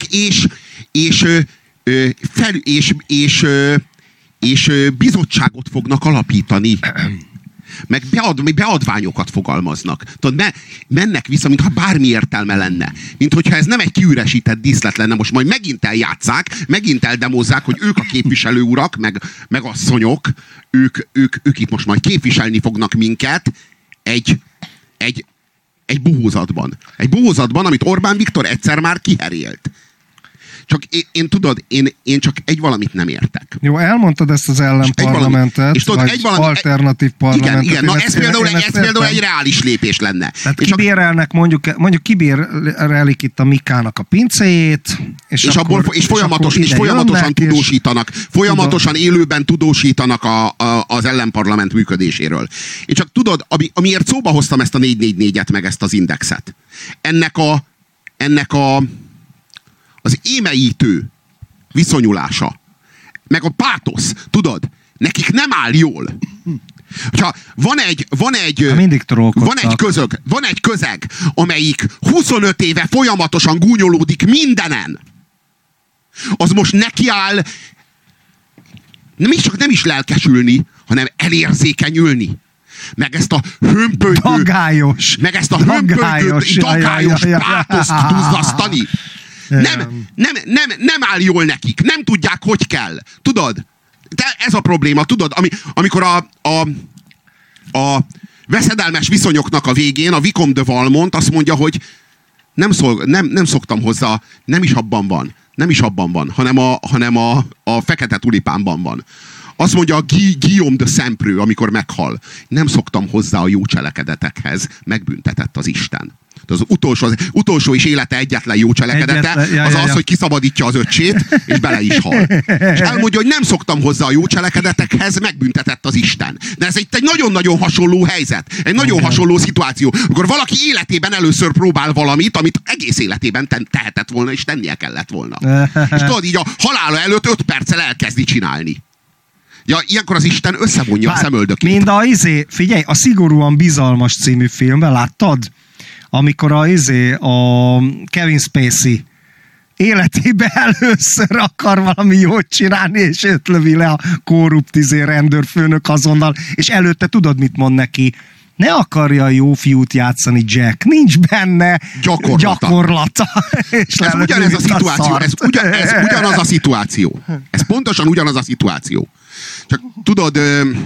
és bizottságot fognak alapítani. Meg beadványokat fogalmaznak. Tudod, mennek vissza, mintha bármi értelme lenne. Mint hogyha ez nem egy kiüresített díszlet lenne. Most majd megint eljátszák, megint eldemozzák, hogy ők a képviselő urak, meg asszonyok, ők itt most majd képviselni fognak minket egy bohózatban. Egy bohózatban, amit Orbán Viktor egyszer már kiherélt. Csak én csak egy valamit nem értek. Jó, elmondtad ezt az ellenparlamentet, vagy alternatív parlamentet. Igen, na ez például egy reális lépés lenne. Tehát kibérelnek, mondjuk kibérelik itt a Mikának a pincéjét, és folyamatosan tudósítanak, folyamatosan élőben tudósítanak az ellenparlament működéséről. És csak tudod, amiért szóba hoztam ezt a 444-et, meg ezt az indexet, ennek az émeítő viszonyulása, meg a pátosz, tudod, nekik nem áll jól. Ha van egy közeg, amelyik 25 éve folyamatosan gúnyolódik mindenen, az most nekiáll nem is lelkesülni, hanem elérzékenyülni. Meg ezt a hömpölygő dagályos pátoszt duzzasztani. Nem áll jól nekik. Nem tudják, hogy kell. Tudod? De ez a probléma, tudod? Amikor a veszedelmes viszonyoknak a végén a Vicomte de Valmont azt mondja, hogy nem szoktam hozzá, nem is abban van, hanem a fekete tulipánban van. Azt mondja a Guillaume de Saint-Preux, amikor meghal. Nem szoktam hozzá a jó cselekedetekhez, megbüntetett az Isten. Az utolsó és élete egyetlen jó cselekedete az, hogy kiszabadítja az öccsét, és bele is hal. És elmondja, hogy nem szoktam hozzá a jó cselekedetekhez, megbüntetett az Isten. De ez egy nagyon-nagyon hasonló helyzet. Egy nagyon hasonló szituáció. Amikor valaki életében először próbál valamit, amit egész életében tehetett volna, és tennie kellett volna. És tudod, így a halála előtt 5 perccel elkezdi csinálni. Ja, ilyenkor az Isten összevonja a szemöldökét. Mind figyelj, a Szigorúan bizalmas című filmben láttad? Amikor a Kevin Spacey életében először akar valami jót csinálni, és őt lövi le a korrupt rendőrfőnök azonnal, és előtte tudod, mit mond neki? Ne akarja a jó fiút játszani, Jack. Nincs benne gyakorlata. És ez ugyanez a szituáció. Ez ugyanaz a szituáció. Ez pontosan ugyanaz a szituáció. Csak tudod,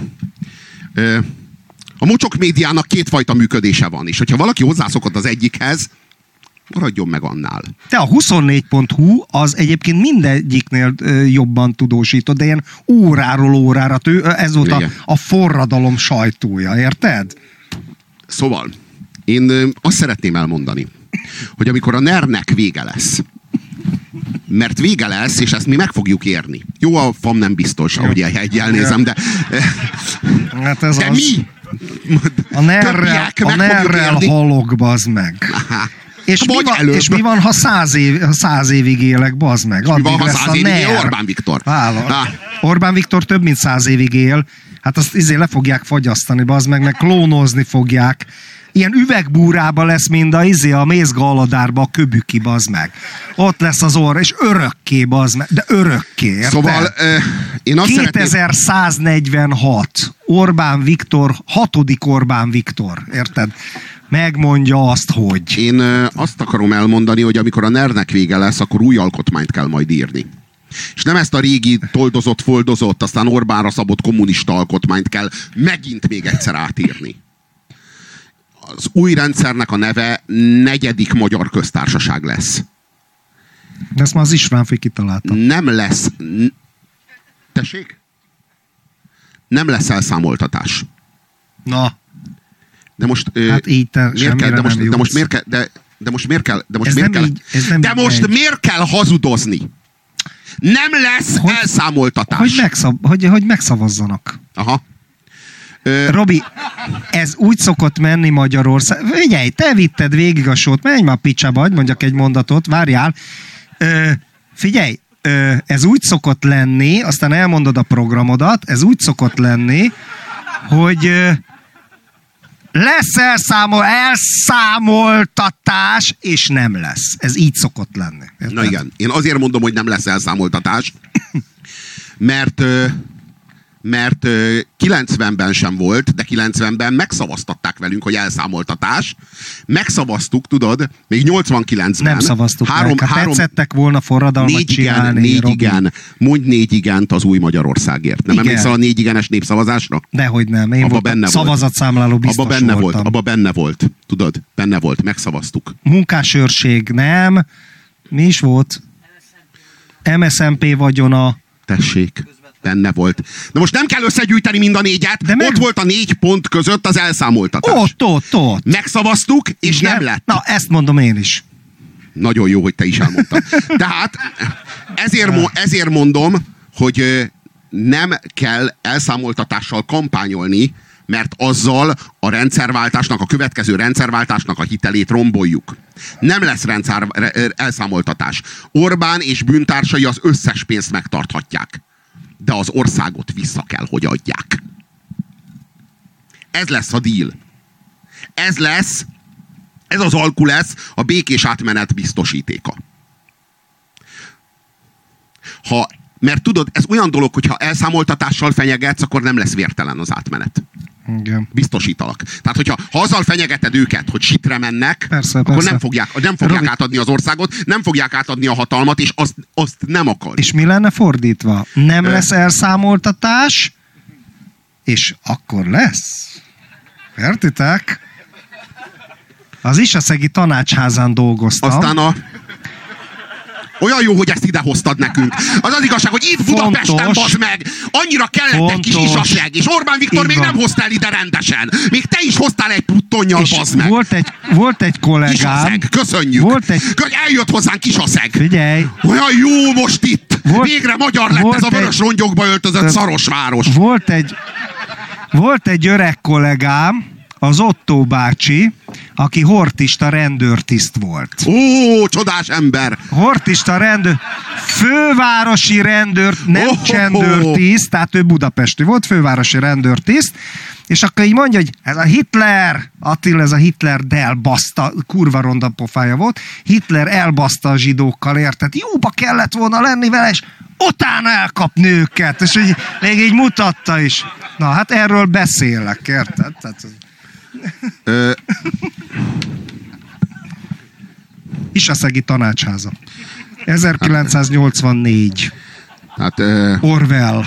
a mocsok médiának 2 fajta működése van, és hogyha valaki hozzászokott az egyikhez, maradjon meg annál. Te a 24.hu az egyébként mindegyiknél jobban tudósított, de ilyen óráról órára, ez volt a forradalom sajtója, érted? Szóval, én azt szeretném elmondani, hogy amikor a NER-nek vége lesz, mert vége lesz, és ezt mi meg fogjuk érni. Jó, a FAM nem biztos, ahogy elnézem, de... Hát ez de az... mi? A NER-rel halok, bazd meg. És mi van, ha 100 évig élek, bazd meg? Mi van, ha 100 évig él Orbán Viktor? Orbán Viktor több mint 100 évig él. Hát azt le fogják fagyasztani, bazd meg klónozni fogják. Ilyen üvegbúrába lesz, mint a Mézga Aladárba a Köbüki, bazd meg. Ott lesz az orr, és örökké, bazd meg. De örökké, érted? Szóval én azt 2146. Orbán Viktor, 6. Orbán Viktor, érted? Megmondja azt, hogy... Én azt akarom elmondani, hogy amikor a NER-nek vége lesz, akkor új alkotmányt kell majd írni. És nem ezt a régi foldozott, aztán Orbánra szabott kommunista alkotmányt kell megint még egyszer átírni. Az új rendszernek a neve 4. Magyar Köztársaság lesz. De ezt már az Istvánfé kitalálta. Nem lesz... Tessék? Nem lesz elszámoltatás. Na. De most... Hát így te semmire nem jutsz. De most miért kell hazudozni? Nem lesz elszámoltatás. Hogy megszavazzanak. Aha. Robi, ez úgy szokott menni Magyarország. Figyelj, te vitted végig a sót, menj már picsába, hadd mondjak egy mondatot, várjál. Figyelj, ez úgy szokott lenni, aztán elmondod a programodat, ez úgy szokott lenni, hogy lesz elszámoltatás, és nem lesz. Ez így szokott lenni. Érted? Na igen, én azért mondom, hogy nem lesz elszámoltatás, mert 90-ben sem volt, de 90-ben megszavaztatták velünk, hogy elszámoltatás. Megszavaztuk, tudod, még 89-ben. Nem szavaztuk tetszettek volna forradalmat csinálni. 4 igen. Mondj 4 igent az új Magyarországért. Nem emlékszel a 4 igenes népszavazásra? Dehogy nem. Én voltam szavazatszámláló biztos voltam. Abba benne volt. Tudod, benne volt. Megszavaztuk. Munkásőrség nem. Mi is volt? MSZNP vagyona. Tessék. Benne volt. De most nem kell összegyűjteni mind a 4-et. Ott volt a 4 pont között az elszámoltatás. Ott. Megszavaztuk, és igen? Nem lett. Na, ezt mondom én is. Nagyon jó, hogy te is elmondtad. Tehát ezért mondom, hogy nem kell elszámoltatással kampányolni, mert azzal a rendszerváltásnak, a következő rendszerváltásnak a hitelét romboljuk. Nem lesz elszámoltatás. Orbán és bűntársai az összes pénzt megtarthatják. De az országot vissza kell, hogy adják. Ez lesz a deal. Ez az alku lesz a békés átmenet biztosítéka. Mert tudod, ez olyan dolog, hogyha elszámoltatással fenyegetsz, akkor nem lesz vértelen az átmenet. Igen. Biztosítalak. Tehát, hogyha azzal fenyegeted őket, hogy sitre mennek, persze. Nem fogják átadni az országot, nem fogják átadni a hatalmat, és azt nem akar. És mi lenne fordítva? Nem lesz elszámoltatás, és akkor lesz. Értitek? Az Iszaszegi Tanácsházán dolgoztam. Aztán olyan jó, hogy ezt idehoztad nekünk. Az igazság, hogy itt Budapesten, bazd meg, annyira kellett egy kis Iszaszeg, és Orbán Viktor még nem hozta el ide rendesen. Még te is hoztál egy puttonnyal, bazd meg. Volt egy kollégám. Iszaszeg, köszönjük. Eljött hozzánk Iszaszeg. Figyelj. Olyan jó most itt. Végre magyar lett ez a vörös rongyokba öltözött szarosváros. Volt egy öreg kollégám, az Otto bácsi, aki hortista rendőrtiszt volt. Ó, csodás ember! Hortista fővárosi rendőr, nem csendőrtiszt, tehát ő budapesti volt, fővárosi rendőrtiszt, és akkor így mondja, hogy ez a Hitler, Attila, ez a Hitler, de elbaszta, kurva ronda pofája volt, Hitler elbaszta a zsidókkal, érted? Jóba kellett volna lenni vele, és utána elkapni őket, és még így mutatta is. Na, hát erről beszélek, érted? Tehát... Iszaszegi Tanácsháza. 1984. Hát, Orwell.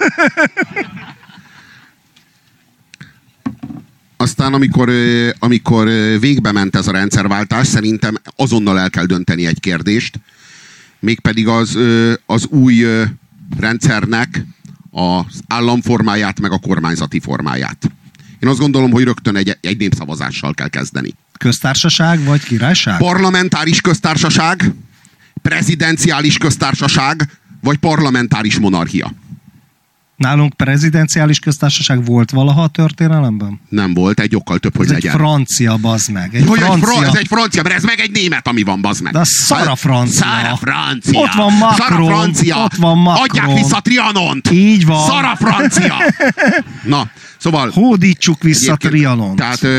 Aztán, amikor végbe ment ez a rendszerváltás, szerintem azonnal el kell dönteni egy kérdést, mégpedig az új rendszernek az államformáját, meg a kormányzati formáját. Én azt gondolom, hogy rögtön egy népszavazással kell kezdeni. Köztársaság vagy királyság? Parlamentáris köztársaság, prezidenciális köztársaság, vagy parlamentáris monarchia. Nálunk prezidenciális köztársaság volt valaha a történelemben? Nem volt, egy okkal több, hogy legyen. Ez egy francia, bazd meg. Ez egy francia, mert ez meg egy német, ami van, bazd meg. De szara francia. Szara francia. Ott van Macron. Szara francia. Ott van Macron. Adják vissza Trianont. Így van. Szara francia. Na, szóval... Hódítsuk vissza Trianont.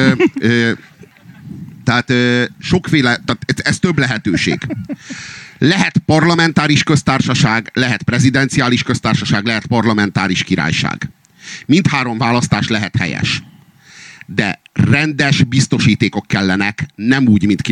Tehát sokféle, ez több lehetőség. Lehet parlamentáris köztársaság, lehet prezidenciális köztársaság, lehet parlamentáris királyság. Mindhárom választás lehet helyes. De rendes biztosítékok kellenek, nem úgy, mint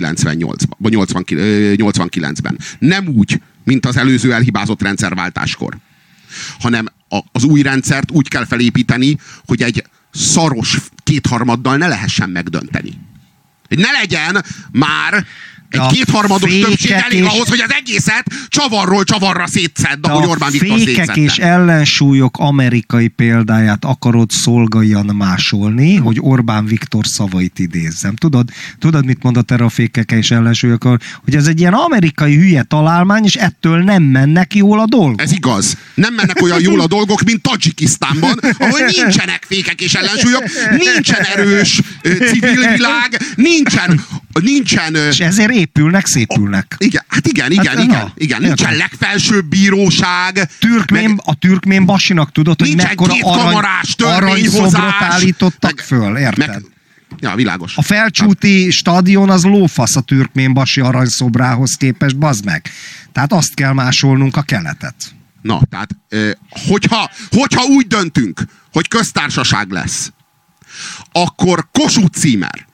89-ben. Nem úgy, mint az előző elhibázott rendszerváltáskor. Hanem az új rendszert úgy kell felépíteni, hogy egy szaros kétharmaddal ne lehessen megdönteni. Ne legyen már egy kétharmados többség elég ahhoz, hogy az egészet csavarról csavarra szétszedd, ahogy Orbán Viktor szétszedte. A fékek és ellensúlyok amerikai példáját akarod szolgaian másolni, hogy Orbán Viktor szavait idézzem. Tudod, mit mondott erre a fékek és ellensúlyok? Hogy ez egy ilyen amerikai hülye találmány, és ettől nem mennek jól a dolgok. Ez igaz. Nem mennek olyan jól a dolgok, mint Tadzsikisztánban, ahol nincsenek fékek és ellensúlyok, nincsen erős civil világ, nincsen és ezért épülnek, szépülnek. Igen. Nincsen legfelsőbb bíróság. A türkmén basinak tudod, hogy mekkora aranyszobrot állítottak föl, érted? Ja, világos. A Felcsúti stadion az lófasz a türkmén basi aranyszobrához képest, bazd meg. Tehát azt kell másolnunk a keletet. Na, tehát, hogyha úgy döntünk, hogy köztársaság lesz, akkor Kossuth címer.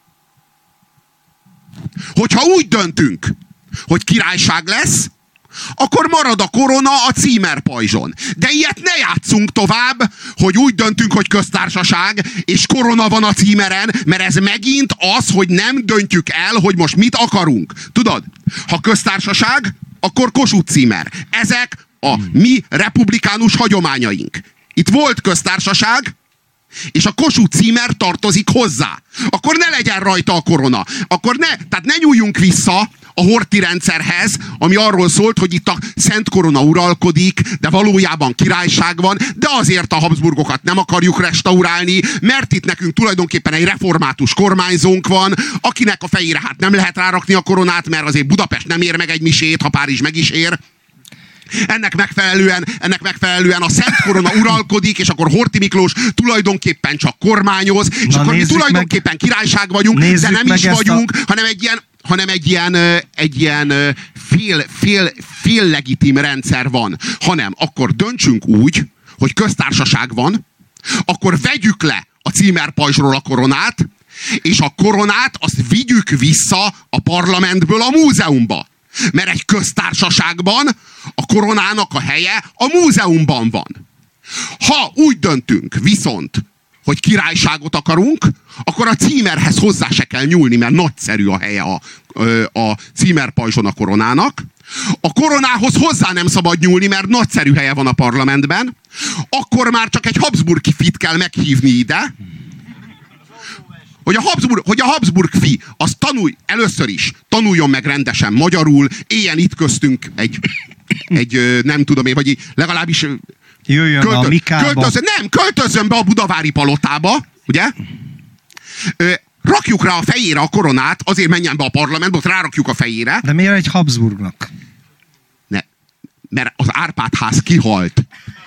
Hogyha úgy döntünk, hogy királyság lesz, akkor marad a korona a címerpajzson. De ilyet ne játszunk tovább, hogy úgy döntünk, hogy köztársaság, és korona van a címeren, mert ez megint az, hogy nem döntjük el, hogy most mit akarunk. Tudod? Ha köztársaság, akkor Kossuth címer. Ezek a mi republikánus hagyományaink. Itt volt köztársaság, és a Kossuth címer tartozik hozzá. Akkor ne legyen rajta a korona. Tehát ne nyúljunk vissza a horthy rendszerhez, ami arról szólt, hogy itt a Szent Korona uralkodik, de valójában királyság van, de azért a Habsburgokat nem akarjuk restaurálni, mert itt nekünk tulajdonképpen egy református kormányzónk van, akinek a fejére hát nem lehet rárakni a koronát, mert azért Budapest nem ér meg egy misét, ha Párizs meg is ér. Ennek megfelelően a Szent Korona uralkodik, és akkor Horthy Miklós tulajdonképpen csak kormányoz, és akkor mi tulajdonképpen királyság vagyunk, de nem is vagyunk, hanem egy ilyen fél legitim rendszer van. Hanem akkor döntsünk úgy, hogy köztársaság van, akkor vegyük le a címerpajzsról a koronát, és a koronát azt vigyük vissza a parlamentből a múzeumba. Mert egy köztársaságban a koronának a helye a múzeumban van. Ha úgy döntünk viszont, hogy királyságot akarunk, akkor a címerhez hozzá se kell nyúlni, mert nagyszerű a helye a címerpajzson a koronának. A koronához hozzá nem szabad nyúlni, mert nagyszerű helye van a parlamentben. Akkor már csak egy Habsburg fit kell meghívni ide, hogy a Habsburg fi, az először is tanuljon meg rendesen magyarul, éljen itt köztünk egy nem tudom én, vagy legalábbis jöjjön a Mikába. Költözzön be a budavári palotába, ugye? Rakjuk rá a fejére a koronát, azért menjen be a parlamentbe, ott rárakjuk a fejére. De miért egy Habsburgnak? Mert az Árpád-ház kihalt.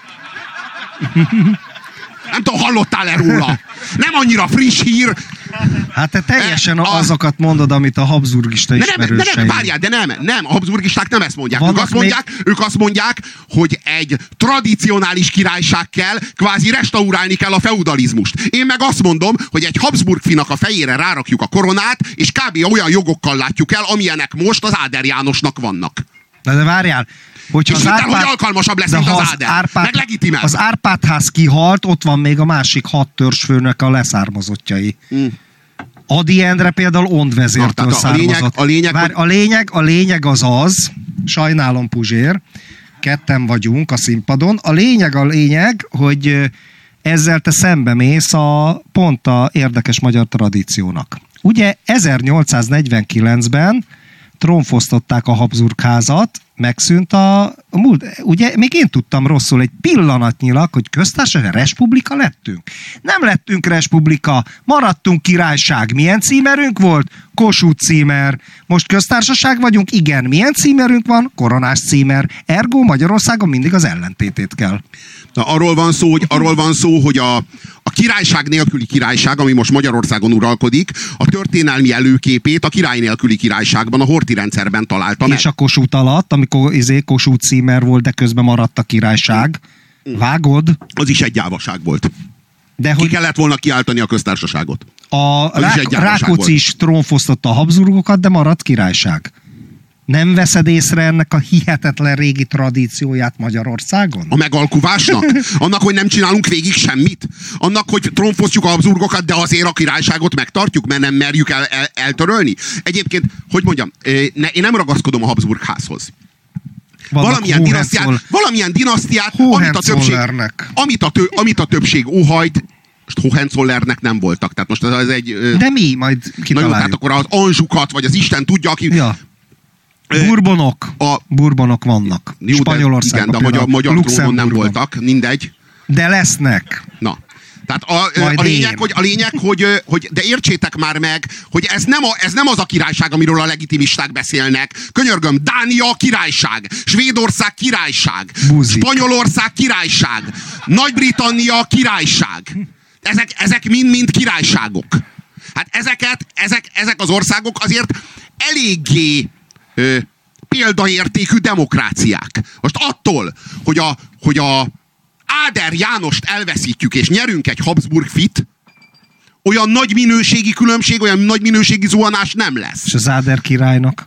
Nem tudom, hallottál-e róla? Nem annyira friss hír. Hát te teljesen azokat mondod, amit a habsburgista ismerőseim. Várjál, de nem, a habsburgisták nem ezt mondják. Ők azt mondják, hogy egy tradicionális királyság kell, kvázi restaurálni kell a feudalizmust. Én meg azt mondom, hogy egy Habsburg finak a fejére rárakjuk a koronát, és kb. Olyan jogokkal látjuk el, amilyenek most az Áder Jánosnak vannak. De várjál, hogyha és hogy alkalmasabb lesz, mint az Áder. Meg legitimál. Az Árpád-ház kihalt, ott van még a másik 6 törzsfőnek a leszármazottjai. Ady Endre például Ondvezértől származott. A lényeg az, sajnálom Puzsér, ketten vagyunk a színpadon, a lényeg, hogy ezzel te szembemész pont a érdekes magyar tradíciónak. Ugye 1849-ben trónfosztották a Habsburg házat, megszűnt ugye még én tudtam rosszul egy pillanatnyilag, hogy köztársaság, respublika lettünk. Nem lettünk respublika, maradtunk királyság. Milyen címerünk volt? Kossuth címer. Most köztársaság vagyunk? Igen. Milyen címerünk van? Koronás címer. Ergo Magyarországon mindig az ellentétét kell. Na, arról van szó, hogy a királyság nélküli királyság, ami most Magyarországon uralkodik, a történelmi előképét a király nélküli királyságban, a Horthy rendszerben találta meg. És a Kossuth alatt, amikor Kossuth címer volt, de közben maradt a királyság. Vágod? Az is egy gyávaság volt. Ki kellett volna kiáltani a köztársaságot. Rákóczi is trónfosztotta a Habsburgokat, de maradt királyság. Nem veszed észre ennek a hihetetlen régi tradícióját Magyarországon? A megalkuvásnak? Annak, hogy nem csinálunk végig semmit? Annak, hogy trónfosztjuk a Habsburgokat, de azért a királyságot megtartjuk, mert nem merjük eltörölni? Egyébként, hogy mondjam, én nem ragaszkodom a Habsburg házhoz. Valamilyen dinasztiát, amit a többség óhajt, most Hohenzollernek nem voltak. Tehát most ez egy... De mi? Majd kitaláljuk. Na jó, tehát akkor az Anjoukat, vagy az Isten tudja, aki... Ja. Bourbonok vannak. Jó, Spanyolországban de a magyar trónon nem voltak, mindegy. De lesznek. Na. Tehát a lényeg, hogy de értsétek már meg, hogy ez nem az a királyság, amiről a legitimisták beszélnek. Könyörgöm, Dánia királyság, Svédország királyság, Spanyolország királyság, Nagy-Britannia királyság. Ezek mind királyságok. Hát ezek az országok azért eléggé példaértékű demokráciák. Most attól, hogy a Áder Jánost elveszítjük, és nyerünk egy Habsburg fit, olyan nagy minőségi különbség, olyan nagy minőségi zuhanás nem lesz. És az Áder királynak?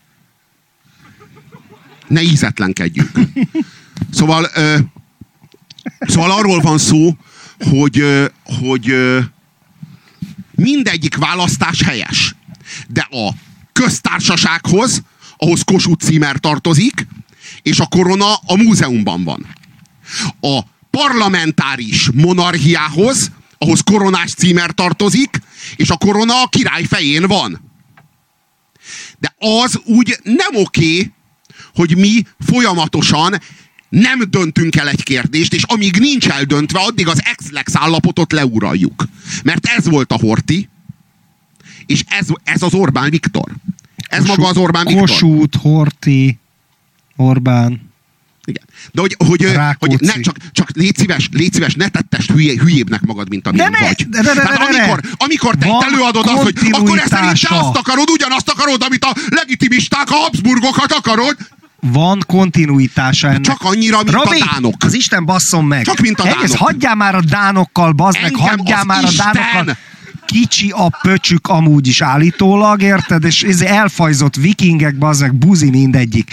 Ne ízetlenkedjünk. Szóval arról van szó, hogy mindegyik választás helyes. De a köztársasághoz, ahhoz Kossuth címer tartozik, és a korona a múzeumban van. A parlamentáris monarchiához, ahhoz koronás címer tartozik, és a korona a király fején van. De az úgy nem oké, hogy mi folyamatosan nem döntünk el egy kérdést, és amíg nincs eldöntve, addig az ex-lex állapotot leuraljuk. Mert ez volt a Horthy, és ez az Orbán Viktor. Maga az Orbán Viktor. Kossuth, Horthy, Orbán. Igen. De hogy csak légy szíves, ne tettest hülyébbnek magad, mint amilyen vagy. Amikor te előadod azt, hogy akkor ezt szerint te azt akarod, ugyanazt akarod, amit a legitimisták, a Habsburgokat akarod. Van kontinuitása ennek. Csak annyira, mint Robi, a dánok. Az Isten basszon meg. Csak mint a dánok. Hagyjál már a dánokkal, bazd meg, hagyjál már a dánokkal. Kicsi a pöcsük amúgy is állítólag, érted? És elfajzott vikingek, bazd meg, buzi mindegyik.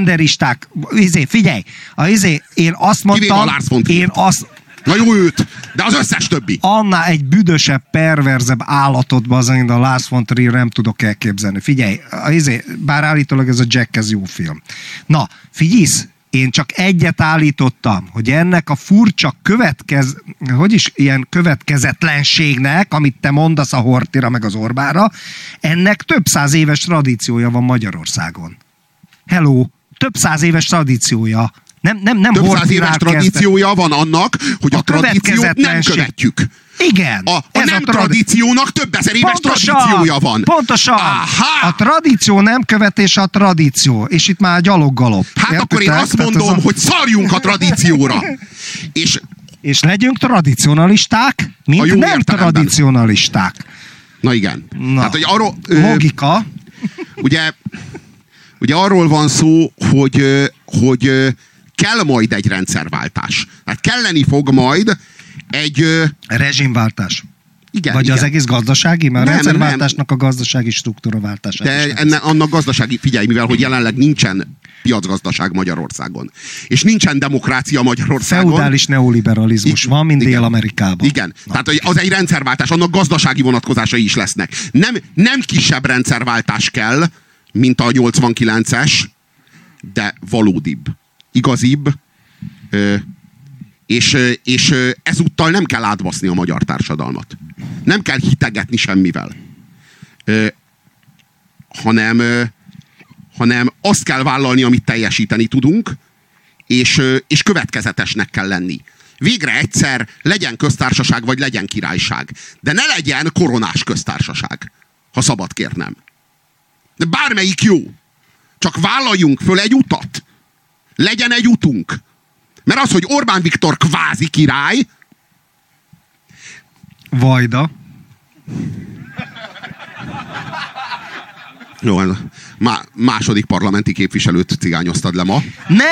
Genderisták, figyelj, én azt mondtam, Na jó őt! De az összes többi. Annál egy büdösebb, perverzebb állatot, bazán, a Lars von Trier nem tudok elképzelni. Figyelj, bár állítólag ez a Jack, ez jó film. Na, figyelsz, én csak egyet állítottam, hogy ennek a furcsa ilyen következetlenségnek, amit te mondasz a Horthyra meg az Orbánra, ennek több száz éves tradíciója van Magyarországon. Hello, több száz éves tradíciója. Nem több száz éves tradíciója van annak, hogy a tradíciót nem követjük. Igen. A nem tradíciónak több ezer éves tradíciója van. Pontosan. Aha. A tradíció nem követése a tradíció. És itt már gyaloggalop. Hát akkor én azt mondom, hogy szarjunk a tradícióra. És legyünk tradicionalisták, mint nem tradicionalisták. Na igen. Na, hát, hogy arról, logika. Ugye arról van szó, hogy kell majd egy rendszerváltás. Tehát kelleni fog majd egy... rezsimváltás. Igen, vagy igen. Az egész gazdasági? Mert a rendszerváltásnak a gazdasági struktúraváltása. De annak gazdasági, figyelj, mivel hogy jelenleg nincsen piacgazdaság Magyarországon. És nincsen demokrácia Magyarországon. Feudális neoliberalizmus van, mint Dél-Amerikában. Igen. Tehát az egy rendszerváltás, annak gazdasági vonatkozásai is lesznek. Nem kisebb rendszerváltás kell, mint a 89-es, de valódibb, igazibb, és ezúttal nem kell átbaszni a magyar társadalmat. Nem kell hitegetni semmivel. Hanem azt kell vállalni, amit teljesíteni tudunk, és következetesnek kell lenni. Végre egyszer legyen köztársaság, vagy legyen királyság. De ne legyen koronás köztársaság, ha szabad kérnem. De bármelyik jó. Csak vállaljunk föl egy utat. Legyen egy utunk. Mert az, hogy Orbán Viktor kvázi király... Vajda. Jó, második parlamenti képviselőt cigányoztad le ma.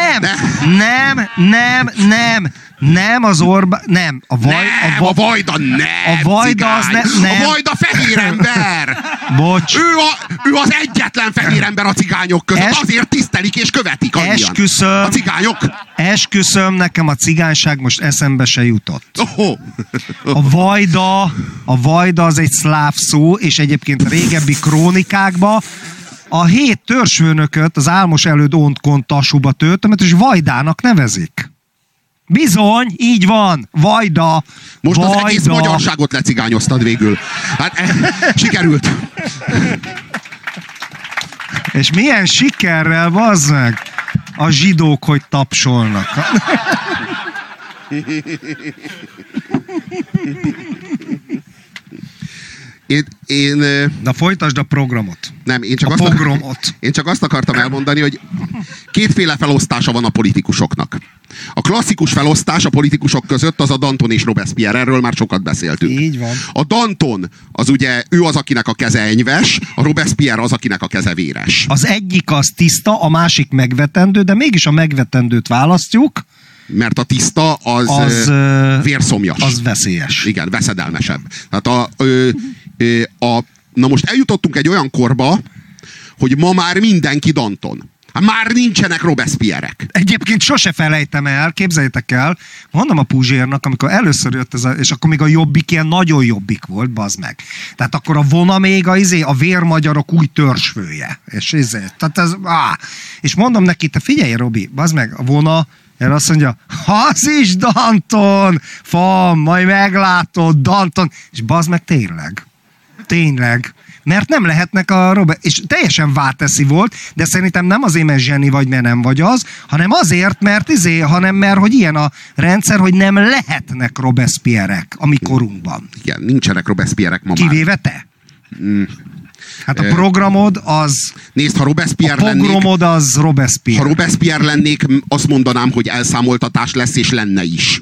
Nem az Orbán, nem. A Vajda nem. A Vajda az nem. A Vajda fehér ember. Bocs. Ő az egyetlen fehér ember a cigányok között. Azért tisztelik és követik annyian. A cigányok. Esküszöm, nekem a cigányság most eszembe se jutott. A Vajda az egy szláv szó, és egyébként a régebbi krónikákban a 7 törzsfőnököt az Álmos előd Ontkon Tasuba töltemet, és Vajdának nevezik. Bizony, így van. Vajda. Most az egész magyarságot lecigányoztad végül. Hát sikerült. És milyen sikerrel, bazd meg, a zsidók, hogy tapsolnak. Na folytasd a programot. Nem, én csak azt akartam elmondani, hogy kétféle felosztása van a politikusoknak. A klasszikus felosztás a politikusok között az a Danton és Robespierre, erről már sokat beszéltünk. Így van. A Danton az ugye, ő az, akinek a keze enyves, a Robespierre az, akinek a keze véres. Az egyik az tiszta, a másik megvetendő, de mégis a megvetendőt választjuk. Mert a tiszta az vérszomjas. Az veszélyes. Igen, veszedelmesebb. Tehát na most eljutottunk egy olyan korba, hogy ma már mindenki Danton. Hát már nincsenek Robespierrek. Egyébként sose felejtem el, képzeljétek el, mondom a Puzsérnak, amikor először jött és akkor még a Jobbik ilyen nagyon Jobbik volt, bazd meg. Tehát akkor a Vona még a vérmagyarok új törzsfője. És mondom neki, te figyelj, Robi, bazd meg, a Vona erre azt mondja, az is Danton, majd meglátod, Danton, és bazd meg tényleg. Mert nem lehetnek a Robert, és teljesen váteszi volt, de szerintem nem azért, mert zseni vagy, mert nem vagy az, hanem azért, mert mert hogy ilyen a rendszer, hogy nem lehetnek Robespierrek a mi korunkban. Igen, nincsenek Robespierek ma már. Kivéve te. Hát a programod az... Nézd, ha Robespierre lennék... A pogromod az Robespierre. Ha Robespierre lennék, azt mondanám, hogy elszámoltatás lesz, és lenne is.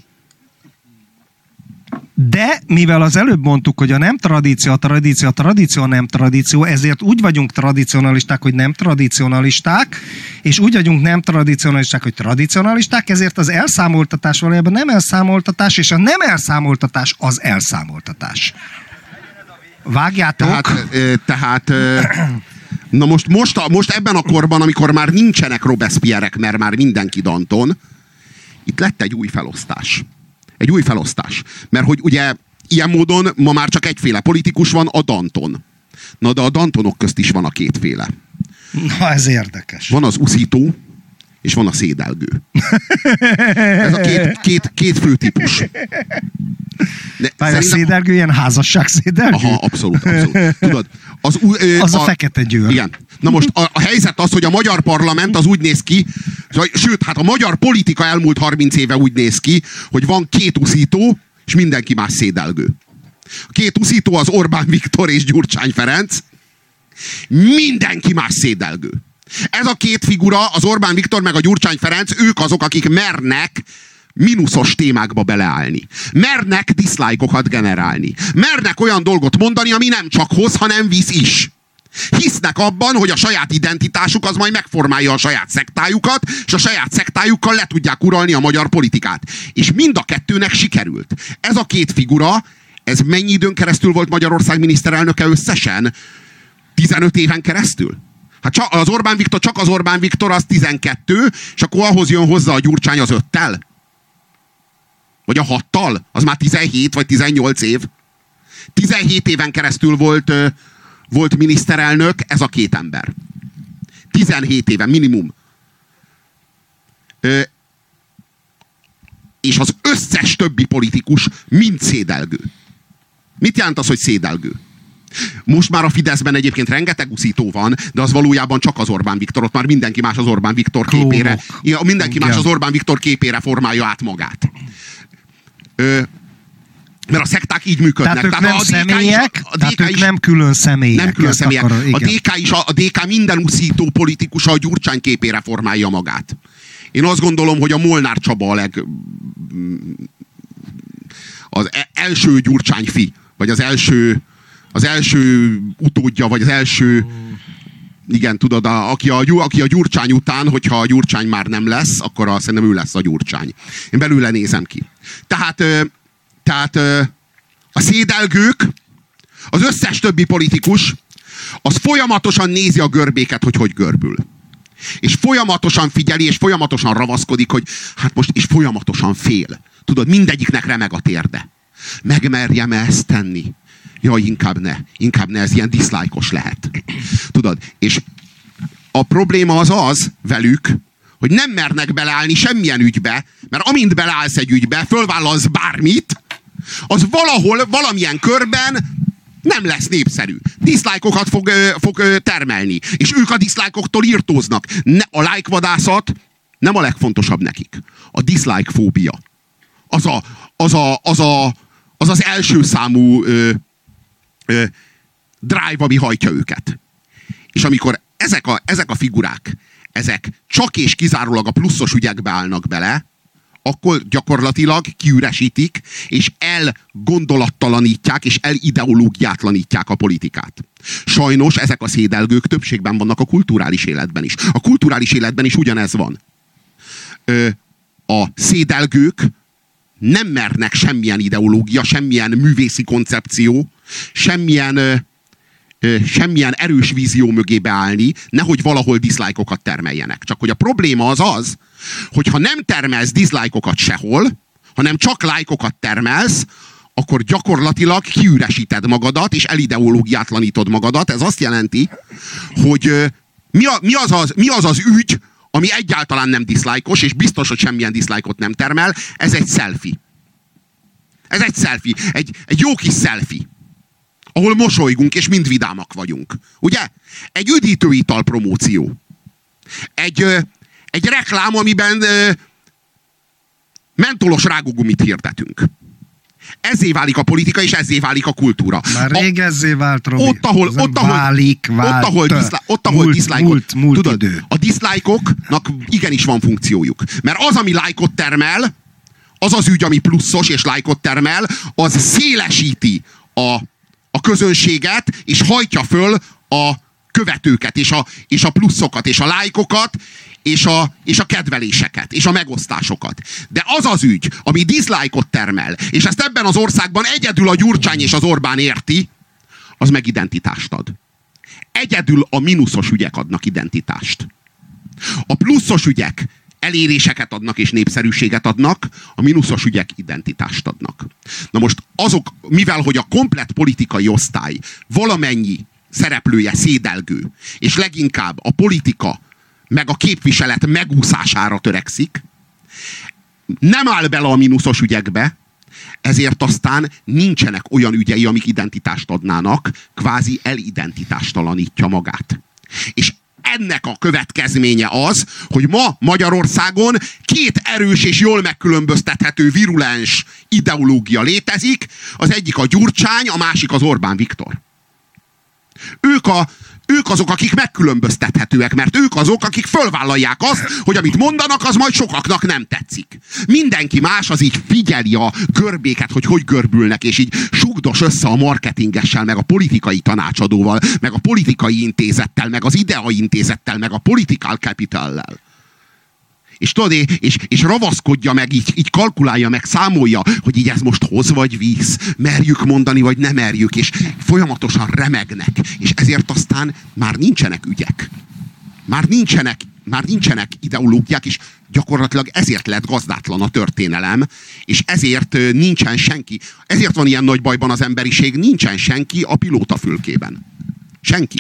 De mivel az előbb mondtuk, hogy a nem tradíció, a nem tradíció, ezért úgy vagyunk tradicionalisták, hogy nem tradicionalisták, és úgy vagyunk nem tradicionalisták, hogy tradicionalisták, ezért az elszámoltatás valójában nem elszámoltatás, és a nem elszámoltatás az elszámoltatás. Vágjátok? Tehát na most ebben a korban, amikor már nincsenek Robespierrek, mert már mindenki Danton, itt lett egy új felosztás. Egy új felosztás. Mert hogy ugye ilyen módon ma már csak egyféle politikus van, a Danton. Na de a Dantonok közt is van a kétféle. Na, ez érdekes. Van az uszító, és van a szédelgő. Ez a két fő típus. A szédelgő ilyen házasságszédelgő? Aha, abszolút. Tudod, az a Fekete Győr. Igen. Na most a helyzet az, hogy a magyar parlament az úgy néz ki, sőt, hát a magyar politika elmúlt 30 éve úgy néz ki, hogy van két uszító, és mindenki más szédelgő. A két uszító az Orbán Viktor és Gyurcsány Ferenc, mindenki más szédelgő. Ez a két figura, az Orbán Viktor meg a Gyurcsány Ferenc, ők azok, akik mernek mínuszos témákba beleállni. Mernek diszlájkokat generálni. Mernek olyan dolgot mondani, ami nem csak hoz, hanem visz is. Hisznek abban, hogy a saját identitásuk az majd megformálja a saját szektájukat, és a saját szektájukkal le tudják uralni a magyar politikát. És mind a kettőnek sikerült. Ez a két figura, ez mennyi időn keresztül volt Magyarország miniszterelnöke összesen? 15 éven keresztül? Hát csak az Orbán Viktor az 12, és akkor ahhoz jön hozzá a Gyurcsány az 5-tel? Vagy a 6-tal? Az már 17 vagy 18 év. 17 éven keresztül volt miniszterelnök ez a két ember. 17 éven minimum. És az összes többi politikus mind szédelgő. Mit jelent az, hogy szédelgő? Most már a Fideszben egyébként rengeteg uszító van, de az valójában csak az Orbán Viktor, ott már mindenki más az Orbán Viktor képére. Mindenki más az Orbán Viktor képére formálja át magát. Mert a szekták így működnek. Tehát ők nem személyek, ők nem külön személyek. Nem külön személyek. A DK minden uszító politikusa a Gyurcsány képére formálja magát. Én azt gondolom, hogy a Molnár Csaba az első Gyurcsányfi, vagy az első utódja, vagy az első, igen, tudod, aki a Gyurcsány után, hogyha a Gyurcsány már nem lesz, akkor szerintem ő lesz a Gyurcsány. Én belőle nézem ki. Tehát a szédelgők, az összes többi politikus, az folyamatosan nézi a görbéket, hogy görbül. És folyamatosan figyeli, és folyamatosan ravaszkodik, hogy hát most, és folyamatosan fél. Tudod, mindegyiknek remeg a térde. Megmerjem-e ezt tenni? Jaj, inkább ne, ez ilyen diszlájkos lehet. Tudod, és a probléma az velük, hogy nem mernek beleállni semmilyen ügybe, mert amint beleállsz egy ügybe, fölvállalsz bármit, az valahol, valamilyen körben nem lesz népszerű. Diszlájkokat fog termelni. És ők a diszlájkoktól irtóznak. A lájkvadászat nem a legfontosabb nekik. A diszlájkfóbia. Az első számú drive, ami hajtja őket. És amikor ezek a figurák, ezek csak és kizárólag a pluszos ügyekbe állnak bele, akkor gyakorlatilag kiüresítik, és elgondolattalanítják, és elideológiátlanítják a politikát. Sajnos ezek a szédelgők többségben vannak a kulturális életben is. A kulturális életben is ugyanez van. A szédelgők nem mernek semmilyen ideológia, semmilyen művészi koncepció, semmilyen erős vízió mögé beállni, nehogy valahol diszlájkokat termeljenek. Csak hogy a probléma az, hogy ha nem termelsz diszlájkokat sehol, hanem csak lájkokat termelsz, akkor gyakorlatilag kiüresíted magadat, és elideológiátlanítod magadat. Ez azt jelenti, hogy mi az az ügy, ami egyáltalán nem diszlájkos, és biztos, hogy semmilyen diszlájkot nem termel, ez egy selfie. Ez egy selfie. Egy jó kis selfie. Ahol mosolygunk, és mind vidámak vagyunk. Ugye? Egy üdítőital promóció. Egy reklám, amiben mentolos rágógumit hirdetünk. Ezzé válik a politika, és ezzé válik a kultúra. Már rég ezzé vált, Robi. Ott, ahol diszlájkot. Tudod, a diszlájkoknak igenis van funkciójuk. Mert az, ami lájkot termel, az az ügy, ami pluszos és lájkot termel, az szélesíti a közönséget, és hajtja föl a követőket, és a pluszokat, és a lájkokat, és a kedveléseket, és a megosztásokat. De az az ügy, ami diszlájkot termel, és ezt ebben az országban egyedül a Gyurcsány és az Orbán érti, az meg identitást ad. Egyedül a mínuszos ügyek adnak identitást. A pluszos ügyek eléréseket adnak és népszerűséget adnak, a mínuszos ügyek identitást adnak. Na most azok, mivel hogy a komplett politikai osztály valamennyi szereplője szédelgő, és leginkább a politika meg a képviselet megúszására törekszik, nem áll bele a mínuszos ügyekbe, ezért aztán nincsenek olyan ügyei, amik identitást adnának, kvázi elidentitástalanítja magát. És ennek a következménye az, hogy ma Magyarországon két erős és jól megkülönböztethető virulens ideológia létezik, az egyik a Gyurcsány, a másik az Orbán Viktor. Ők azok, akik megkülönböztethetőek, mert ők azok, akik fölvállalják azt, hogy amit mondanak, az majd sokaknak nem tetszik. Mindenki más az így figyeli a görbéket, hogy görbülnek, és így sugdos össze a marketingessel, meg a politikai tanácsadóval, meg a politikai intézettel, meg az Idea intézettel, meg a Political Capitallel. És tudod, és ravaszkodja meg, így kalkulálja meg, számolja, hogy így ez most hoz vagy víz, merjük mondani, vagy nem merjük, és folyamatosan remegnek. És ezért aztán már nincsenek ügyek. Már nincsenek ideológiák, és gyakorlatilag ezért lett gazdátlan a történelem, és ezért nincsen senki, ezért van ilyen nagy bajban az emberiség, nincsen senki a pilótafülkében. Senki.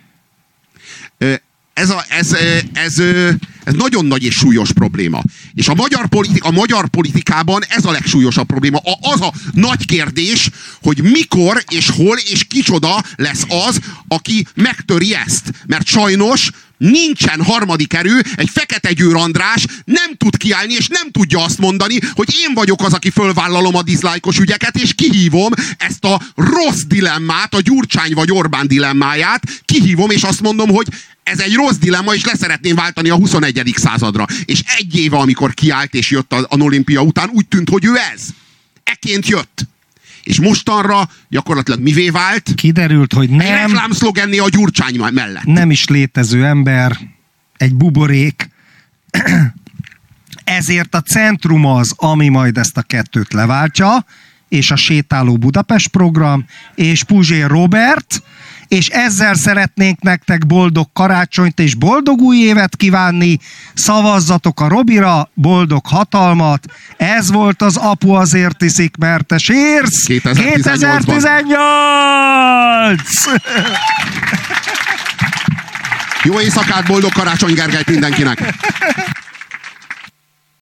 Ez nagyon nagy és súlyos probléma. És a magyar politikában ez a legsúlyosabb probléma. Az a nagy kérdés, hogy mikor és hol és kicsoda lesz az, aki megtöri ezt. Mert sajnos nincsen harmadik erő, egy Fekete Győr András nem tud kiállni, és nem tudja azt mondani, hogy én vagyok az, aki fölvállalom a diszlájkos ügyeket, és kihívom ezt a rossz dilemmát, a Gyurcsány vagy Orbán dilemmáját, kihívom, és azt mondom, hogy ez egy rossz dilemma, és leszeretném váltani a 21. századra. És egy éve, amikor kiállt és jött a Olimpia után, úgy tűnt, hogy ő ez. Eként jött. És mostanra gyakorlatilag mivé vált? Kiderült, hogy nem. Egy reklámszlogenné a Gyurcsány mellett. Nem is létező ember, egy buborék. Ezért a centrum az, ami majd ezt a kettőt leváltja, és a Sétáló Budapest program, és Puzsér Robert, és ezzel szeretnénk nektek boldog karácsonyt és boldog új évet kívánni. Szavazzatok a Robira, boldog hatalmat. Ez volt az Apu azért iszik, mert te sírsz. 2018! Jó éjszakát, boldog karácsony Gergelyt mindenkinek!